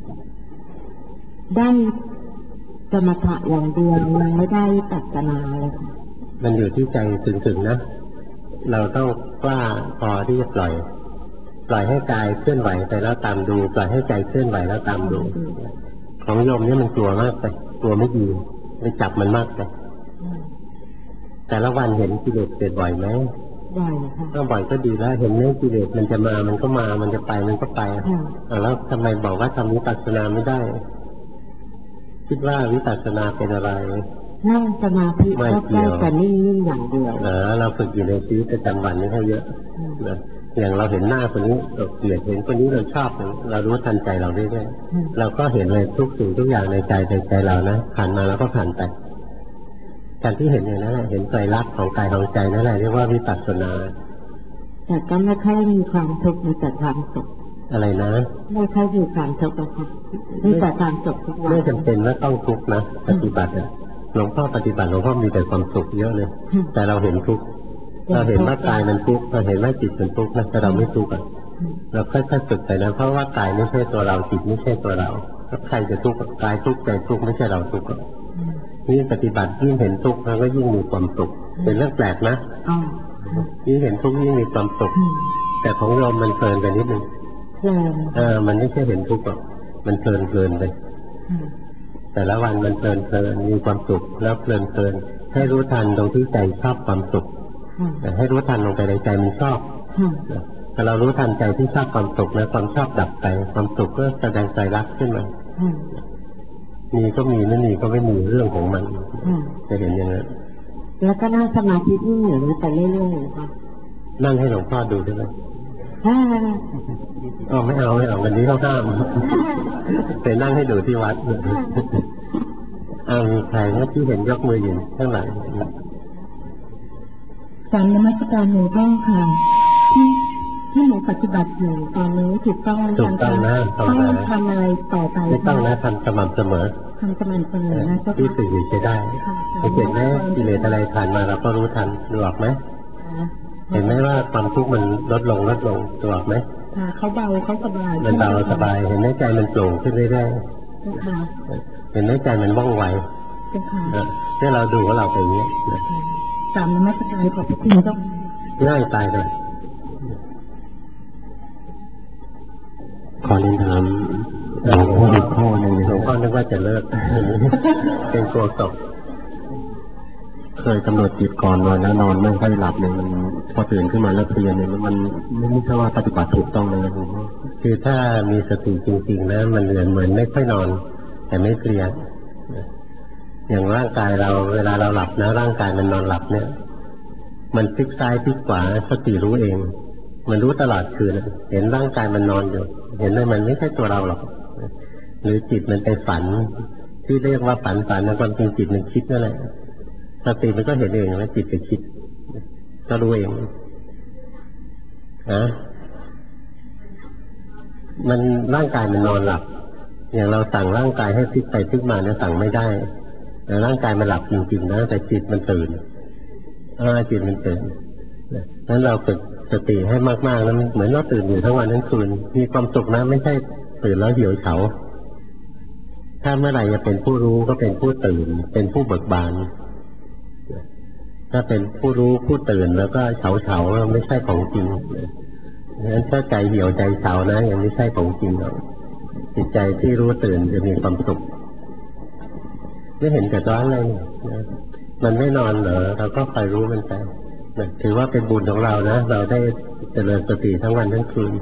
ได้สมถะอย่างเดียวยังไม่ได้ปัจจนาเลยค่ะมันอยู่ที่ใจถึงๆนะเราต้องกล้าพอที่จะปล่อยปล่อยให้กายเคลื่อนไหวไปแล้วตามดูปล่อยให้ใจเคลื่อนไหวแล้วตามดูของโยมนี่มันกลัวมากไปกลัวไม่ดีไปจับมันมากไปแต่ละวันเห็นกิเลสเกิดบ่อยไหมบ่อยค่ะก็บ่อยก็ดีแล้วเห็นไหมกิเลสมันจะมามันก็มามันจะไปมันก็ไปแล้วทำไมบอกว่าทำวิปัสสนาไม่ได้คิดว่าวิปัสสนาเป็นอะไรนั่งสมาธิไม่เกี่ยวแต่นิ่งๆอย่างเดียวเออเราฝึกอยู่ในชีวิตประจำวันนี้ให้เยอะอย่างเราเห็นหน้าคนนี้เราเกลียดเห็นคนนี้เราชอบเรารู้ทันใจเราได้ด้วยเราก็เห็นเลยทุกสิ่งทุกอย่างในใจในใจเรานะผ่านมาแล้วก็ผ่านไปการที่เห็นอย่างนั้นแหละเห็นใจรักของกายของใจนั่นแหละเรียกว่าวิปัสสนาแต่ก็ไม่ค่อยมีความทุกข์มีแต่ความสุขอะไรนะไม่ค่อยมีความทุกข์นะคะมีแต่ความสุขทุกวันไม่จำเป็นว่าต้องทุกข์นะปฏิบัติอ่ะหลวงพ่อปฏิบัติหลวงพ่อมีแต่ความสุขเยอะเลยแต่เราเห็นทุกข์เราเห็นว่ากายมันทุกข์เราเห็นว่าจิตมันทุกข์นะแต่เราไม่ทุกข์อ่ะเราค่อยๆฝึกไปนะเพราะว่ากายไม่ใช่ตัวเราจิตไม่ใช่ตัวเราถ้าใครจะทุกข์กายทุกข์ใจทุกข์ไม่ใช่เราทุกข์ยิ่งปฏิบัติยิ่งเห็นทุกข์เราก็ยิ่งมีความสุขเป็นเรื่องแปลกนะยิ่งเห็นทุกข์ยิ่งมีความสุขแต่ของโยมมันเพลินไปนิดนึงเออมันไม่ใช่เห็นทุกข์หรอกมันเพลินเพลินไปแต่ละวันมันเพลินเพลินมีความสุขแล้วเพลินเพลินให้รู้ทันตรงที่ใจชอบความสุขแต่ให้รู้ทันลงไปในใจมันชอบถ้าเรารู้ทันใจที่ชอบความสุขแล้วความชอบดับไปความสุขก็แสดงใจรักขึ้นมามีก็มีไม่มีก็ไม่มีเรื่องของมันจะเห็นอย่างนั้นแล้วก็นั่งสมาธินิ่งอย่างนี้ไปเรื่อยๆค่ะนั่งให้หลวงพ่อดูได้ไหมอ๋อไม่เอาไม่เอาวันนี้เขาห้ามไปนั่งให้ดูที่วัดเอามีใครเมื่อที่เห็นยกมืออยู่ข้างหลังการนมัสการหลวงพ่อค่ะที่ที่หนูปฏิบัติอยู่ตอนนี้ถูกต้องแล้วถูกต้องนะต้องทำอะไรต่อไปไม่ต้องนะทำสม่ำเสมอทำสม่ำเสมอนะเจ้าค่ะที่สื่อใช้ได้เห็นไหมกิเลสอะไรผ่านมาเราก็รู้ทันดูออกไหมเห็นไหมว่าความทุกข์มันลดลงลดลงดูออกไหมเขาเบาเขาสบายมันเบาสบายเห็นไหมใจมันโปร่งขึ้นเรื่อยๆเห็นไหมใจมันว่องไวที่เราดูว่าเราเป็นอย่างนี้ตามนมัสการขอบคุณเจ้าง่ายตายเลยขอเรียนถามหลวงพ่ออีกข้อหนึ่งหลวงพ่อนึกว่าจะเลิกเป็นโกศลเคยกำหนดจิตก่อนนอนแล้วนอนไม่ค่อยหลับเนี่ยมันพอตื่นขึ้นมาแล้วเพลียเนี่ยมันไม่ใช่ว่าปฏิบัติถูกต้องเลยนะคือถ้ามีสติจริงๆนะมันเหมือนเหมือนไม่ค่อยนอนแต่ไม่เพลียอย่างร่างกายเราเวลาเราหลับนะร่างกายมันนอนหลับเนี่ยมันพลิกซ้ายพลิกขวาสติรู้เองมันรู้ตลอดคืนเห็นร่างกายมันนอนอยู่เห็นเลยมันไม่ใช่ตัวเราหรอกหรือจิตมันไปฝันที่เรียกว่าฝันฝันนะความจริงจิตมันคิดนั่นแหละสติมันก็เห็นเองแล้วจิตไปคิดก็รู้เองนะมันร่างกายมันนอนหลับอย่างเราสั่งร่างกายให้พลิกไปพลิกมาเนี่ยสั่งไม่ได้แต่ร่างกายมันหลับจริงๆนะแต่จิตมันตื่นอ่าจิตมันตื่นนั้นเราฝึกสติให้มากๆแล้วเหมือนเราตื่นอยู่ทั้งวันทั้งคืนมีความสุขนะไม่ใช่ตื่นแล้วเหี่ยวเฉาถ้าเมื่อไหร่จะเป็นผู้รู้ก็เป็นผู้ตื่นเป็นผู้เบิกบานถ้าเป็นผู้รู้ผู้ตื่นแล้วก็เฉาเฉาไม่ใช่ของจริงงั้นถ้าใจเหี่ยวใจเฉานะยังไม่ใช่ของจริงหรอกจิตใจที่รู้ตื่นจะมีความสุขไม่เห็นกับร้อนเลยนะมันไม่นอนเหรอเราก็คอยรู้มันไปนะถือว่าเป็นบุญของเรานะเราได้เจริญสติทั้งวันทั้งคืน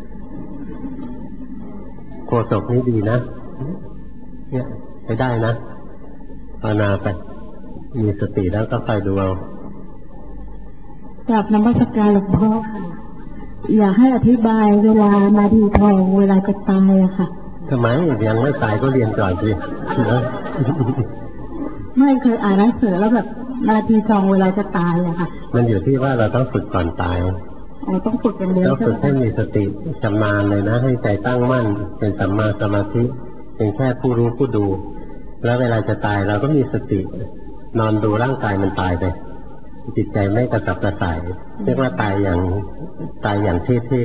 โกศกนี่ดีนะเนี่ยไปได้นะภาวนาไปมีสติแล้วก็คอยดูเอากราบนมัสการหลวงพ่อค่ะอยากให้อธิบายเวลานาทีทองเวลาจะตายอะค่ะทำไมยังไม่ตายก็เรียนก่อนสิไม่เคยอ่านหนังสือแล้วแบบนาทีทองเวลาจะตายอะค่ะมันอยู่ที่ว่าเราต้องฝึกก่อนตายอ๋อต้องฝึกอย่างเดียวต้องฝึกให้มีสติชำนาญเลยนะให้ใจตั้งมั่นเป็นสัมมาสมาธิเป็นแค่ผู้รู้ผู้ดูแล้วเวลาจะตายเราก็มีสตินอนดูร่างกายมันตายไปจิตใจไม่กระสับกระส่ายเรียกว่าตายอย่างตายอย่างเท่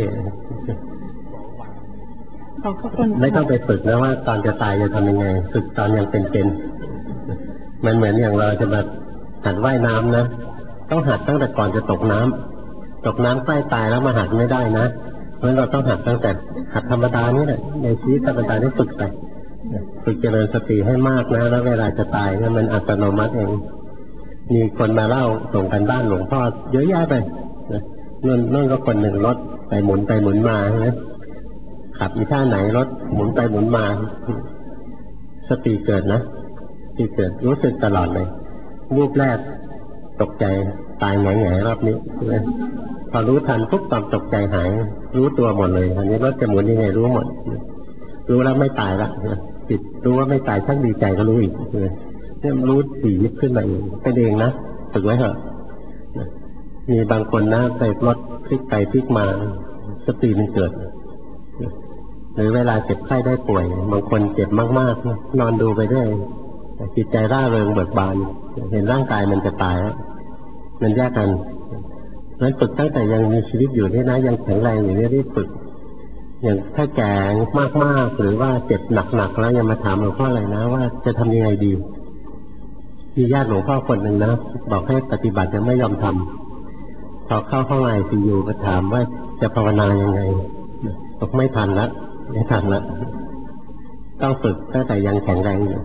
ๆไม่ต้องไปฝึกนะว่าตอนจะตายจะทำยังไงฝึกตอนยังเป็นๆมันเหมือนอย่างเราจะมาหัดว่ายน้ำนะต้องหัดตั้งแต่ก่อนจะตกน้ำตกน้ำใกล้ตายแล้วมาหัดไม่ได้นะเพราะเราต้องหัดตั้งแต่หัดธรรมดานี่แหละในชีวิตธรรมดาที่ฝึกไปฝึกเจริญสติให้มากนะแล้วเวลาจะตายเนี่ยมันอัตโนมัติเองมีคนมาเล่าส่งกันบ้านหลวงพ่อเยอะแยะไปนั่นนั่นก็คนหนึ่งรถไปหมุนไปหมุนมาใช่ไหมขับอีท่าไหนรถหมุนไปหมุนมาสติเกิดนะสติเกิดรู้สึกตลอดเลยรูปแรกตกใจตายแง่ๆรอบนี้พอรู้ทันปุ๊บความตกใจหายรู้ตัวหมดเลยอันนี้รถจะหมุนยังไงรู้หมดรู้แล้วไม่ตายละจิตรู้ว่าไม่ตายทั้งดีใจก็รู้อีกเนี่ยรู้สี่ยิบขึ้นมาเองเป็นเองนะฝึกไว้เถอะมีบางคนนะใส่รถพลิกไปพลิกมาสติมันเกิดหรือเวลาเจ็บไข้ได้ป่วยบางคนเจ็บมากๆนอนดูไปด้วยจิตใจร่าเริงเบิกบานเห็นร่างกายมันจะตายแล้วมันแยกกันนั้นฝึกตั้งแต่ยังมีชีวิตอยู่นี่นะยังแข็งแรงอยู่นี่ได้ฝึกอย่างถ้าแก่มากๆหรือว่าเจ็บหนักๆแล้วยังมาถามหลวงพ่ออะไรนะว่าจะทำยังไงดีมีญาติหลวงพ่อคนหนึ่งนะบอกให้ปฏิบัติยังไม่ยอมทำพอเข้าห้องไอซียูก็ถามว่าจะภาวนายังไงบอกไม่ทันละไม่ทันละต้องฝึกตั้งแต่ยังแข็งแรงอยู่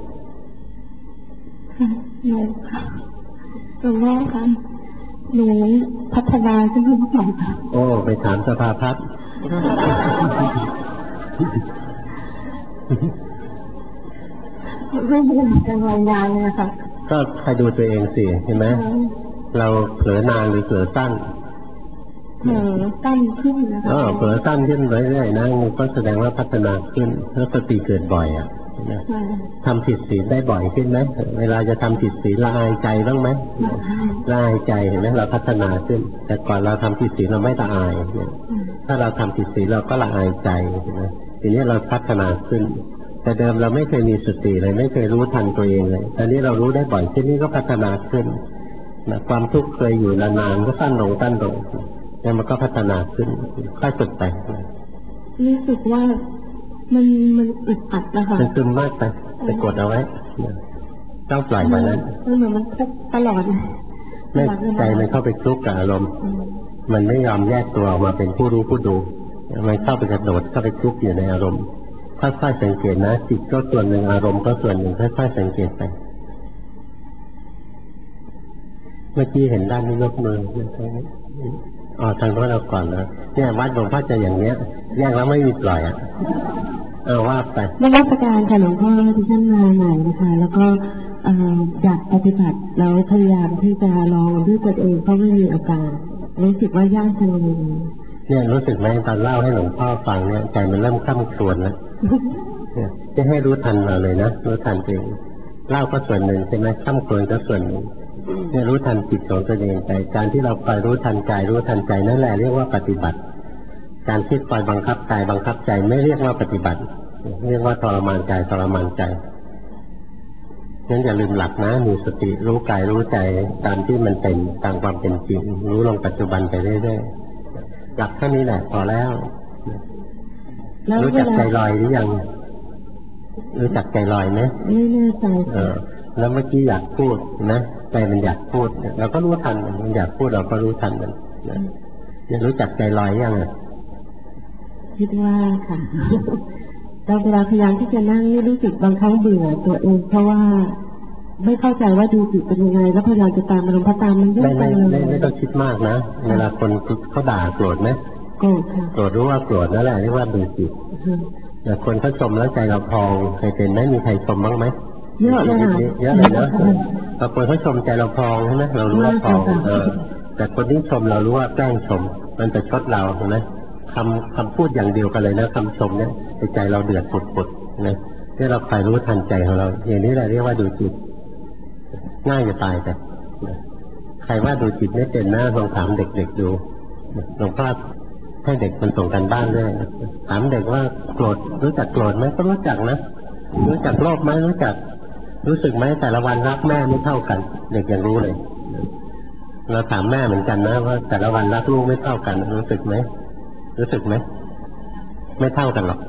ค่ะหลวงพ่อคะหนูพัฒนาขึ้นทุกวันค่ะโอ้ไปถามสภาพัฒน์ไม่มีการรายงานเลยนะคะก็ใครดูตัวเองสิเห็นไหมเราเผลอนานหรือเผลอสั้นเผลอสั้นขึ้นนะคะอ๋อเผลอสั้นขึ้นเรื่อยๆนะก็แสดงว่าพัฒนาขึ้นแล้วสติเกิดบ่อยอ่ะทำผิดศีลได้บ่อยขึ้นไหมเวลาจะทำผิดศีลละอายใจบ้างไหมละอายใจเห็นไหมเราพัฒนาขึ้นแต่ก่อนเราทำผิดศีลเราไม่ละอายเนี่ยถ้าเราทำผิดศีลเราก็ละอายใจนะทีนี้เราพัฒนาขึ้นแต่เดิมเราไม่เคยมีสติเลยไม่เคยรู้ทันตัวเองเลยตอนนี้เรารู้ได้บ่อยทีนี้ก็พัฒนาขึ้นนะความทุกข์เคยอยู่นานๆก็สั้นลงสั้นลงแล้วมันก็พัฒนาขึ้นค่อยฝึกไปรู้สึกว่ามันมันอึดอัดนะคะมันซึมมากไปไปกดเอาไว้ต้องปล่อยมันนั้นมันเหมือนมันทุกตลอดไม่ใจมันเข้าไปคลุกกับอารมณ์มันไม่ยอมแยกตัวออกมาเป็นผู้รู้ผู้ดูมันเข้าไปกระโดดเข้าไปคลุกอยู่ในอารมณ์ค่อยๆสังเกตนะจิตก็ส่วนหนึ่งอารมณ์ก็ส่วนหนึ่งค่อยๆสังเกตไปเมื่อกี้เห็นด้านนี้ยกมืออ๋อทางโน้นเราก่อนนะเนี่ยวัดหลวงพ่อจะอย่างเนี้ยแยกแล้วไม่มีปล่อยอ่ะเอาว่าไปนมัสการค่ะหลวงพ่อที่ท่านมาใหม่นะคะแล้วก็อยากปฏิบัติแล้วพยายามที่จะลองด้วยตัวเองเพราะไม่มีอาการรู้สึกว่ายากจังเลยเนี่ยรู้สึกไหมตอนเล่าให้หลวงพ่อฟังเนี่ยใจมันเริ่มข้ามครวนแล้วเนี่ยจะให้รู้ทันเราเลยนะรู้ทันเองเล่าก็ส่วนหนึ่งใช่ไหมข้ามโกนก็ส่วนหนึ่งเนี่ยรู้ทันจิตของตัวเองไปการที่เราคอยรู้ทันกายรู้ทันใจนั่นแหละเรียกว่าปฏิบัติการที่คอยบังคับกายบังคับใจไม่เรียกว่าปฏิบัติเรียกว่าทรมานกายทรมานใจงั้นอย่าลืมหลักนะมีสติรู้กายรู้ใจตามที่มันเป็นตามความเป็นจริงรู้ลงปัจจุบันไปเรื่อยๆหลักแค่นี้แหละพอแล้วรู้จักใจลอยหรือยังรู้จักใจลอยไหมไม่แน่ใจเออแล้วเมื่อกี้อยากพูดนะใจมันอยากพูดเราก็รู้ทันมันอยากพูดเราก็รู้ทันมันเนี่ยรู้จักใจลอยยังอ่ะคิดว่าค่ะเราเวลาพยายามที่จะนั่งนี่รู้สึกบางครั้งเบื่อตัวเองเพราะว่าไม่เข้าใจว่าดูจิตเป็นยังไงแล้วพยายามจะตามอารมณ์พระตามมันยุ่งไปเลยไม่ไม่ต้องคิดมากนะเวลาคนเขาด่าโกรธไหมโกรธค่ะโกรธรู้ว่าโกรธนั่นแหละเรียกว่าดูจิตแต่คนเขาชมแล้วใจเราพองเคยเป็นไหมมีใครชมบ้างไหมเยอะเลยค่ะเยอะเลยเนาะบางคนเขาชมใจเราพองใช่ไหมเรารู้ว่าพองเออแต่คนที่ชมเรารู้ว่าแกล้งชมมันจะชดเราใช่ไหมคำคำพูดอย่างเดียวกันเลยนะคำชมเนี่ยใจเราเดือดปุดๆนะที่เราคอยรู้ทันใจของเราอย่างนี้แหละเรียกว่าดูจิตง่ายจะตายแต่ใครว่าดูจิตไม่เป็นนะลองถามเด็กๆดูหลวงพ่อให้เด็กมันส่งกันบ้านด้วยถามเด็กว่าโกรธรู้จักโกรธไหมก็รู้จักนะรู้จักโลภไหมรู้จักรู้สึกไหมแต่ละวันรักแม่ไม่เท่ากันเด็กยังรู้เลยเราถามแม่เหมือนกันนะว่าแต่ละวันรักลูกไม่เท่ากันรู้สึกไหมรู้สึกไหมไม่เท่ากันหรอก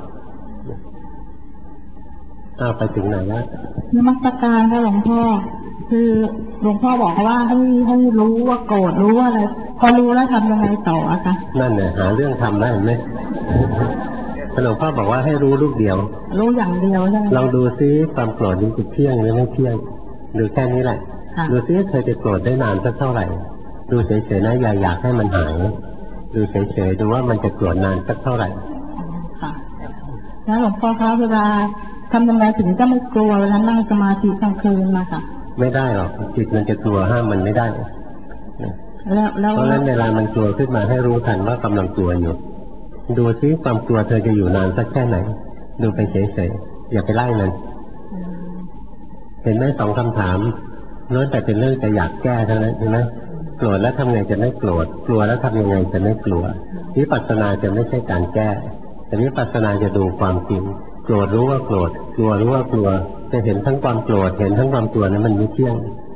เอาไปถึงไหนแล้วนมัสการค่ะหลวงพ่อคือหลวงพ่อบอกว่าให้ให้รู้ว่าโกรธรู้ว่าอะไรพอรู้แล้วทำยังไงต่ออะคะนั่นเนี่ยหาเรื่องทำได้เห็นไหมหลวงพ่อบอกว่าให้รู้ลูกเดียวรู้อย่างเดียวใช่ไหมลองดูซิความโกรธนี่จะเที่ยงหรือไม่เที่ยงดูแค่นี้แหละดูซิเธอจะโกรธได้นานสักเท่าไหร่ดูเฉยๆนะอย่าอยากให้มันหายดูเฉยๆดูว่ามันจะโกรธนานสักเท่าไหร่ค่ะแล้วหลวงพ่อคะเวลาทำยังไงถึงจะไม่กลัวเวลานั่งสมาธิกลางคืนมาค่ะไม่ได้หรอกจิตมันจะกลัวห้ามมันไม่ได้แล้วเพราะฉะนั้นเวลามันกลัวขึ้นมาให้รู้ทันว่ากำลังกลัวอยู่ดูซิความกลัวเธอจะอยู่นานสักแค่ไหนดูไปเฉยๆอย่าไปไล่มันเห็นไหมสองคำถามล้วนแต่เป็นเรื่องจะอยากแก้เท่านั้นใช่ไหมโกรธแล้วทำไงจะไม่โกรธกลัวแล้วทำยังไงจะไม่กลัววิปัสสนาจะไม่ใช่การแก้แต่วิปัสสนาจะดูความจริงโกรธรู้ว่าโกรธกลัวรู้ว่ากลัวจะเห็นทั้งความโกรธเห็นทั้งความกลัวนั้นมันไม่เที่ยง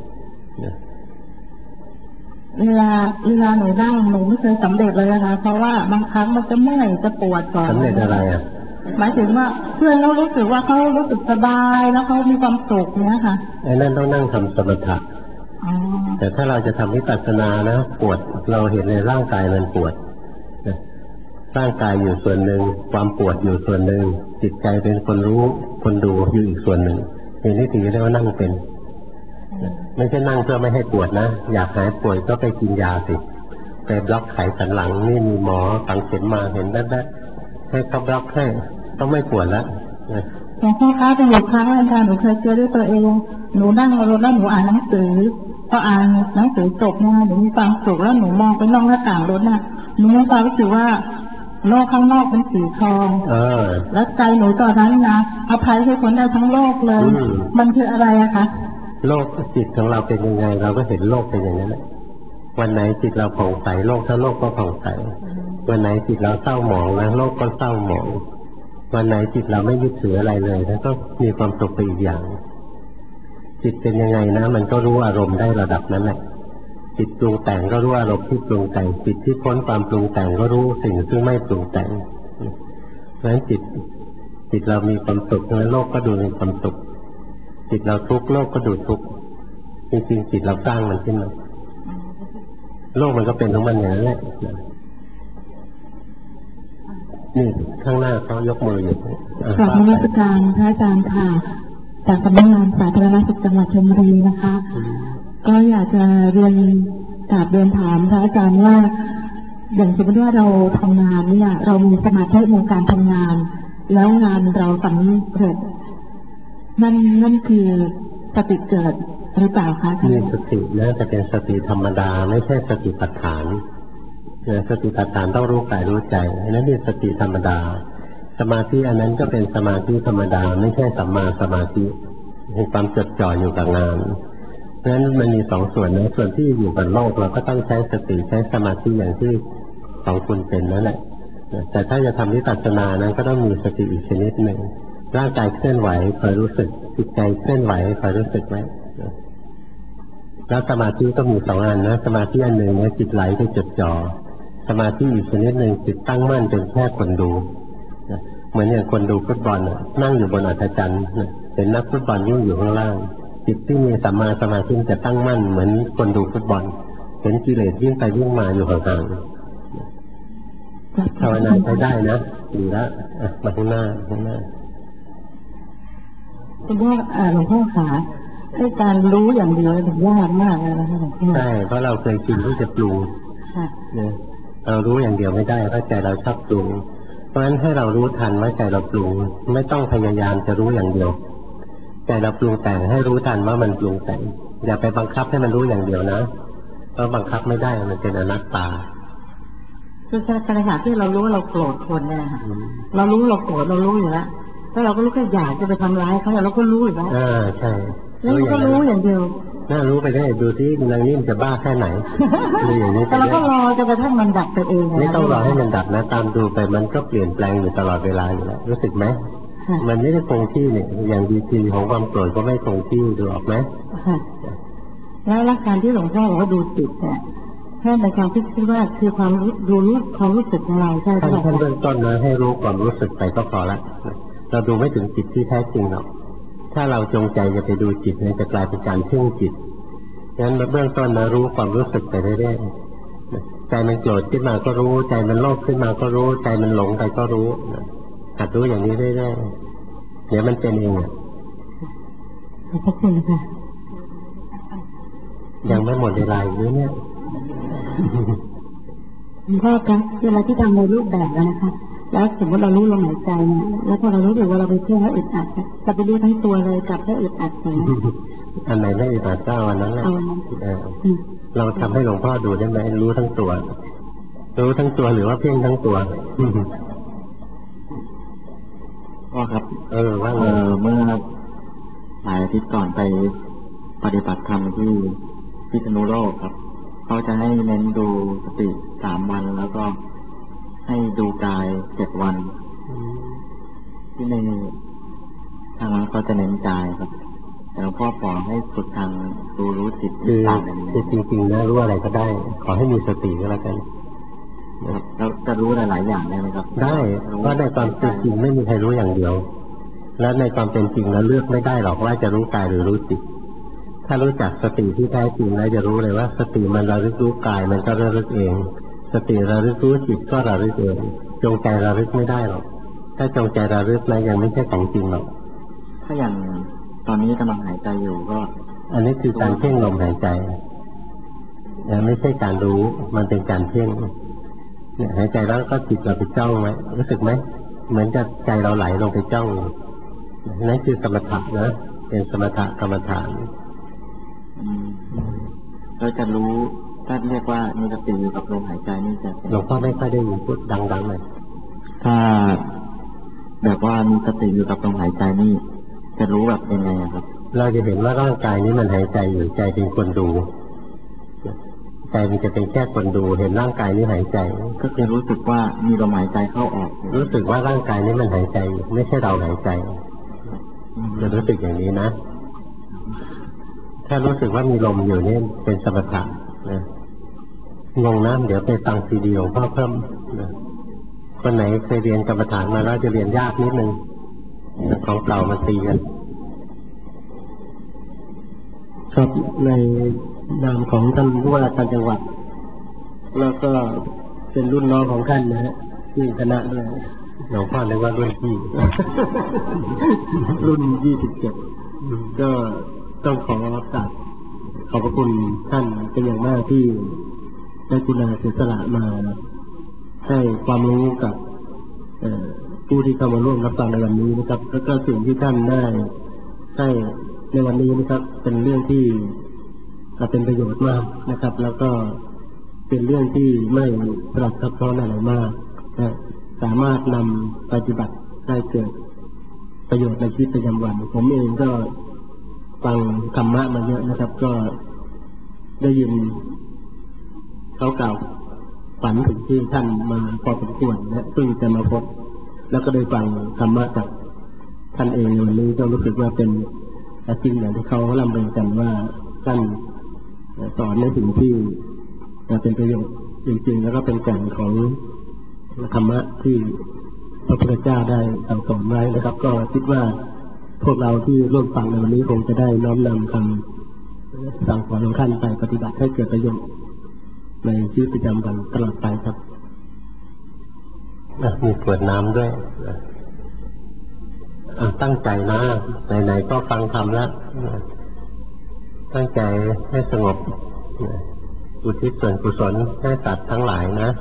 เวลาเวลาหนูนั่งหนูไม่เคยสำเร็จเลยนะคะเพราะว่าบางครั้งมันจะเมื่อยจะปวดก่อนสำเร็จอะไรอ่ะหมายถึงว่าเพื่อนเขารู้สึกว่าเขารู้สึกสบายแล้วเขามีความสุขเนี้ยค่ะไอ้นั่นต้องนั่งทำสมถะแต่ถ้าเราจะทำวิปัสสนานะปวดเราเห็นในร่างกายมันปวดร่างกายอยู่ส่วนหนึ่งความปวดอยู่ส่วนหนึ่งจิตใจเป็นคนรู้คนดูอยู่อีกส่วนหนึ่งอย่างนี้ถึงจะเรียกว่านั่งเป็นไม่ใช่นั่งเพื่อไม่ให้ปวดนะอยากหายปวดก็ไปกินยาสิไปบล็อกไขสันหลังนี่มีหมอฝังเข็มมาเห็นได้ๆให้เขาบล็อกให้ต้องไม่ปวดแล้วหลวงพ่อคะเป็นอยู่ครั้งอาจารย์หนูเคยเจอด้วยตัวเองหนูนั่งรถแล้วหนูอ่านหนังสือพออ่านหนังสือจบเนี่ยหนูมีความสุขแล้วหนูมองไปนอกหน้าต่างรถน่ะหนูมีความรู้สึกว่าโลกข้างนอกเป็นสีทองแล้วใจหนูตอนนั้นนะอภัยให้คนได้ทั้งโลกเลยมันคืออะไรอะคะโลกจิตของเราเป็นยังไงเราก็เห็นโลกเป็นอย่างนั้นแหละวันไหนจิตเราผ่องใสโลกทั้งโลกก็ผ่องใสวันไหนจิตเราเศร้าหมองนะโลกก็เศร้าหมองวันไหนจิตเราไม่ยึดถืออะไรเลยแล้วก็มีความสุขไปอีกอย่างจิตเป็นยังไงนะมันก็รู้อารมณ์ได้ระดับนั้นแหละจิตปรุงแต่งก็รู้อารมณ์ที่ปรุงแต่งจิตที่พ้นความปรุงแต่งก็รู้สิ่งที่ไม่ปรุงแต่งเพราะฉะนั้นจิตจิตเรามีความสุขแล้วโลกก็ดูมีความสุขจิตเราทุกข์โลกก็ดูทุกข์จริงๆจิตเราสร้างมันขึ้นมาโลกมันก็เป็นของมันอย่างนั้นแหละนี่ข้างหน้าเขายกมืออยู่กราบนมัสการพระอาจารย์ค่ะจากสำนักงานสาธารณสุขจังหวัดชลบุรีนะคะก็อยากจะเรียนกราบเรียนถามพระอาจารย์ว่าอย่างสมมติว่าเราทำงานเนี่ยเรามีสมาธิในการทำงานแล้วงานเราสำเร็จนั่นนั่นคือสติเกิดหรือเปล่าคะมีสตินะแต่เป็นสติธรรมดาไม่ใช่สติปัฏฐานสติปัฏฐานต้องรู้กายรู้ใจนั่นเป็นสติธรรมดาสมาธิอันนั้นก็เป็นสมาธิธรรมดาไม่ใช่สัมมาสมาธิมีความจดจ่ออยู่กับงานเพราะฉะนั้นมันมีสองส่วนนะส่วนที่อยู่กับโลกเราก็ต้องใช้สติใช้สมาธิอย่างที่สองคุณเป็นนั่นแหละแต่ถ้าจะทำวิปัสสนานั้นก็ต้องมีสติอีกชนิดหนึ่งร่างกายเคลื่อนไหวคอยรู้สึกจิตใจเคลื่อนไหวคอยรู้สึกไว้แล้วสมาธิก็มีสองอันนะสมาธิอันหนึ่งเนี่ยจิตไหลไปจดจ่อสมาธิอีกชนิดหนึ่งจิตตั้งมั่นเป็นแค่คนดูเหมือนอย่างคนดูฟุตบอลนั่งอยู่บนอัฐจันทร์เห็นนักฟุตบอลยุ่งอยู่ข้างล่างจิตที่มีสัมมาสมาธิจะตั้งมั่นเหมือนคนดูฟุตบอลเห็นกิเลสวิ่งไปวิ่งมาอยู่ห่างๆภาวนาใช้ได้นะดีแล้วมาข้างหน้าข้างหน้าคุณพ่อหลวงพ่อขาให้การรู้อย่างเดียวมันยากมากเลยนะคะหลวงพ่อใช่เพราะเราเคยชินที่จะปรุงเนี่ยเรารู้อย่างเดียวไม่ได้เพราะใจเราชอบปรุงเพราะฉะนั้นให้เรารู้ทันว่าใจเราปรุงไม่ต้องพยายามจะรู้อย่างเดียวใจเราปรุงแต่งให้รู้ทันว่ามันปรุงแต่งอย่าไปบังคับให้มันรู้อย่างเดียวนะเพราะบังคับไม่ได้มันเป็นอนัตตาคือขณะที่เรารู้ว่าเราโกรธคนเนี่ยค่ะเรารู้เราโกรธเรารู้อยู่แล้วถ้าเราก็รู้แค่อยากจะไปทำร้ายเขาเราก็รู้อยู่แล้วอ่าใช่แล้วก็รู้อย่างเดียวน่ารู้ไปได้ดูที่นางนิ่มจะบ้าแค่ไหนดูอย่างนี้แต่เราก็รอจนกระทั่งมันดับไปเองไม่ต้องรอให้มันดับนะตามดูไปมันก็เปลี่ยนแปลงอยู่ตลอดเวลาอยู่แล้วรู้สึกไหมมันไม่ได้คงที่เนี่ยอย่างดีทีของความโกรธก็ไม่คงที่ดูออกไหมแล้วหลักการที่หลวงพ่อบอกว่าดูจิตเนี่ยแค่ในการคิดว่าคือความดูรู้ความรู้สึกของเราใช่ไหมท่านเริ่มต้นนะให้รู้ความรู้สึกไปก็พอละเราดูไม่ถึงจิตที่แท้จริงหรอกถ้าเราจงใจจะไปดูจิตเนี่ยจะกลายเป็นการเพ่งจิตงั้นเบื้องต้นนะรู้ความรู้สึกไปเรื่อยๆใจมันโกรธขึ้นมาก็รู้ใจมันโลภขึ้นมาก็รู้ใจมันหลงไปก็รู้หัดรู้อย่างนี้เรื่อยๆเดี๋ยวมันเป็นเองอ่ะขอบคุณค่ะยังไม่หมดเวลาอยู่เนี่ยคุณพ่อคะเวลาที่ทำในรูปแบบแล้วนะคะแล้วสมมติเรารู้ลมหายใจแล้วพอเรารู้สึกว่าเราไปเที่ยวแล้วอึดอัดจะไปรู้ทั้งตัวเลยกลับแล้วอึดอัดเลยอันไหนไม่อึดอัดก็วันนั้นแหละเราทำให้หลวงพ่อดูได้ไหมรู้ทั้งตัวรู้ทั้งตัวหรือว่าเพ่งทั้งตัวพ่อครับเออว่าเออเมื่อหลายอาทิตย์ก่อนไปปฏิบัติธรรมที่พิษณุโลกครับเขาจะให้เน้นดูสติสามวันแล้วก็ให้ดูกายเจ็ดวันที่ในทางนั้นก็จะเน้นกายครับแต่หลวงพ่อขอให้ฝึกทางดูรู้จิตคือคือจริงๆนะรู้อะไรก็ได้ขอให้มีสติก็แล้วกันเราจะรู้หลายๆอย่างได้ไหมครับได้เพราะในความเป็นจริงไม่มีใครรู้อย่างเดียวและในความเป็นจริงแล้วเลือกไม่ได้หรอกว่าจะรู้กายหรือรู้จิตถ้ารู้จักสติที่แท้จริงแล้วจะรู้เลยว่าสติมันระลึกรู้กายมันก็ระลึกเองสติระลึกรู้จิตก็ระลึกเองจงใจระลึกไม่ได้หรอกถ้าจงใจระลึกแล้วยังไม่ใช่ของจริงหรอกถ้าอย่างตอนนี้กำลังหายใจอยู่ก็อันนี้คือการเพ่งลมหายใจยังไม่ใช่การรู้มันเป็นการเพ่งเนี่ยหายใจแล้วก็จิตเราไปจ้องไว้รู้สึกไหมเหมือนกับใจเราไหลลงไปจ้องนั่นคือสมถะนะเป็นสมถะกรรมฐานเราจะรู้ถ้าเรียกว่ามีสติอยู่กับลมหายใจนี่จะหลวงพ่อไม่ค่อยได้ยินพูดดังๆเลยถ้าแบบว่ามีสติอยู่กับลมหายใจนี่จะรู้แบบยังไงครับเราจะเห็นว่าร่างกายนี้มันหายใจอยู่ใจเป็นคนดูใจมันจะเป็นแค่คนดูเห็นร่างกายนี้หายใจก็จะรู้สึกว่ามีลมหายใจเข้าออกรู้สึกว่าร่างกายนี้มันหายใจไม่ใช่เราหายใจจะรู้สึกอย่างนี้นะถ้ารู้สึกว่ามีลมอยู่นี่เป็นสมถะนะงงนะเดี๋ยวไปฟังซีดีของพ่อเพิ่มนะคนไหนเคยเรียนกรรมฐานมาแล้วจะเรียนยากนิดนึงของเก่ามาตีกันครับในนามของท่านผู้ว่าการจังหวัดแล้วก็เป็นรุ่นน้องของท่านนะฮะที่คณะด้วยหลวงพ่อเรียกว่ารุ่นพี่รุ่นยี่สิบเจ็ดก็ต้องขอรับกราบขอบพระคุณท่านเป็นอย่างมากที่ได้กรุณาเสียสละมาให้ความรู้กับผู้ที่เข้ามาร่วมรับฟังในวันนี้นะครับแล้วก็สิ่งที่ท่านได้ให้ในวันนี้นะครับเป็นเรื่องที่เป็นประโยชน์มากนะครับแล้วก็เป็นเรื่องที่ไม่ปรับซับซ้อนอะไรมากนะสามารถนำปฏิบัติได้เกิดประโยชน์ในชีวิตประจำวันผมเองก็ฟังธรรมะมาเยอะนะครับก็ได้ยินเขากล่าวฝันถึงที่ท่านมาพอสมควรและเพิ่งจะมาพบแล้วก็ได้ฟังธรรมะจากท่านเองในวันนี้ก็รู้สึกว่าเป็นจริงอย่างที่เขาล่ำเรียนกันว่าท่านสอนในสิ่งที่จะเป็นประโยชน์จริงๆแล้วก็เป็นแก่นของธรรมะที่พระพุทธเจ้าได้สั่งสอนไว้นะครับ ก็คิดว่าพวกเราที่ร่วมฟังในวันนี้คงจะได้น้อมนำคำสั่งสอนของท่านไปปฏิบัติให้เกิดประโยชน์ในชีวิตประจำวันตลอดไปครับมีขวดน้ำด้วยตั้งใจนะไหนๆก็ฟังธรรมแล้วตั้งใจให้สงบอุทิศส่วนกุศลให้สัตว์ทั้งหลายนะ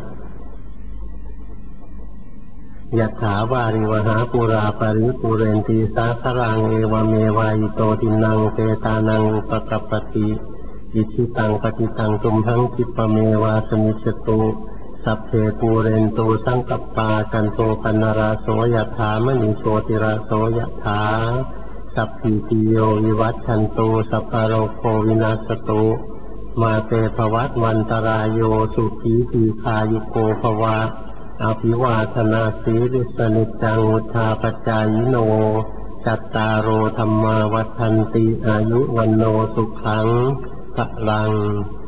ยัตถาวาริวหาปุราปริปุเรนติสาครังเอวเมวายโตทินังเตตานังปะกัปปติอิทิตังปฏิตังตุมหังคิปเมวาสมิจตุสัพเพปูเรนตูสังกัปปาจันโตปนราโสยถามณิโชติราโสยถาสัพพิติโยวิวัชชันตุสัพพะโรโควินาศตุมาเตภวัตวันตรายโยสุขีทีคายุโกภวะอภิวาทนาสีริสนิจังวุธาปจายโนจัตตารโอธรรมาวัฏันติอายุวันโนสุขังพลัง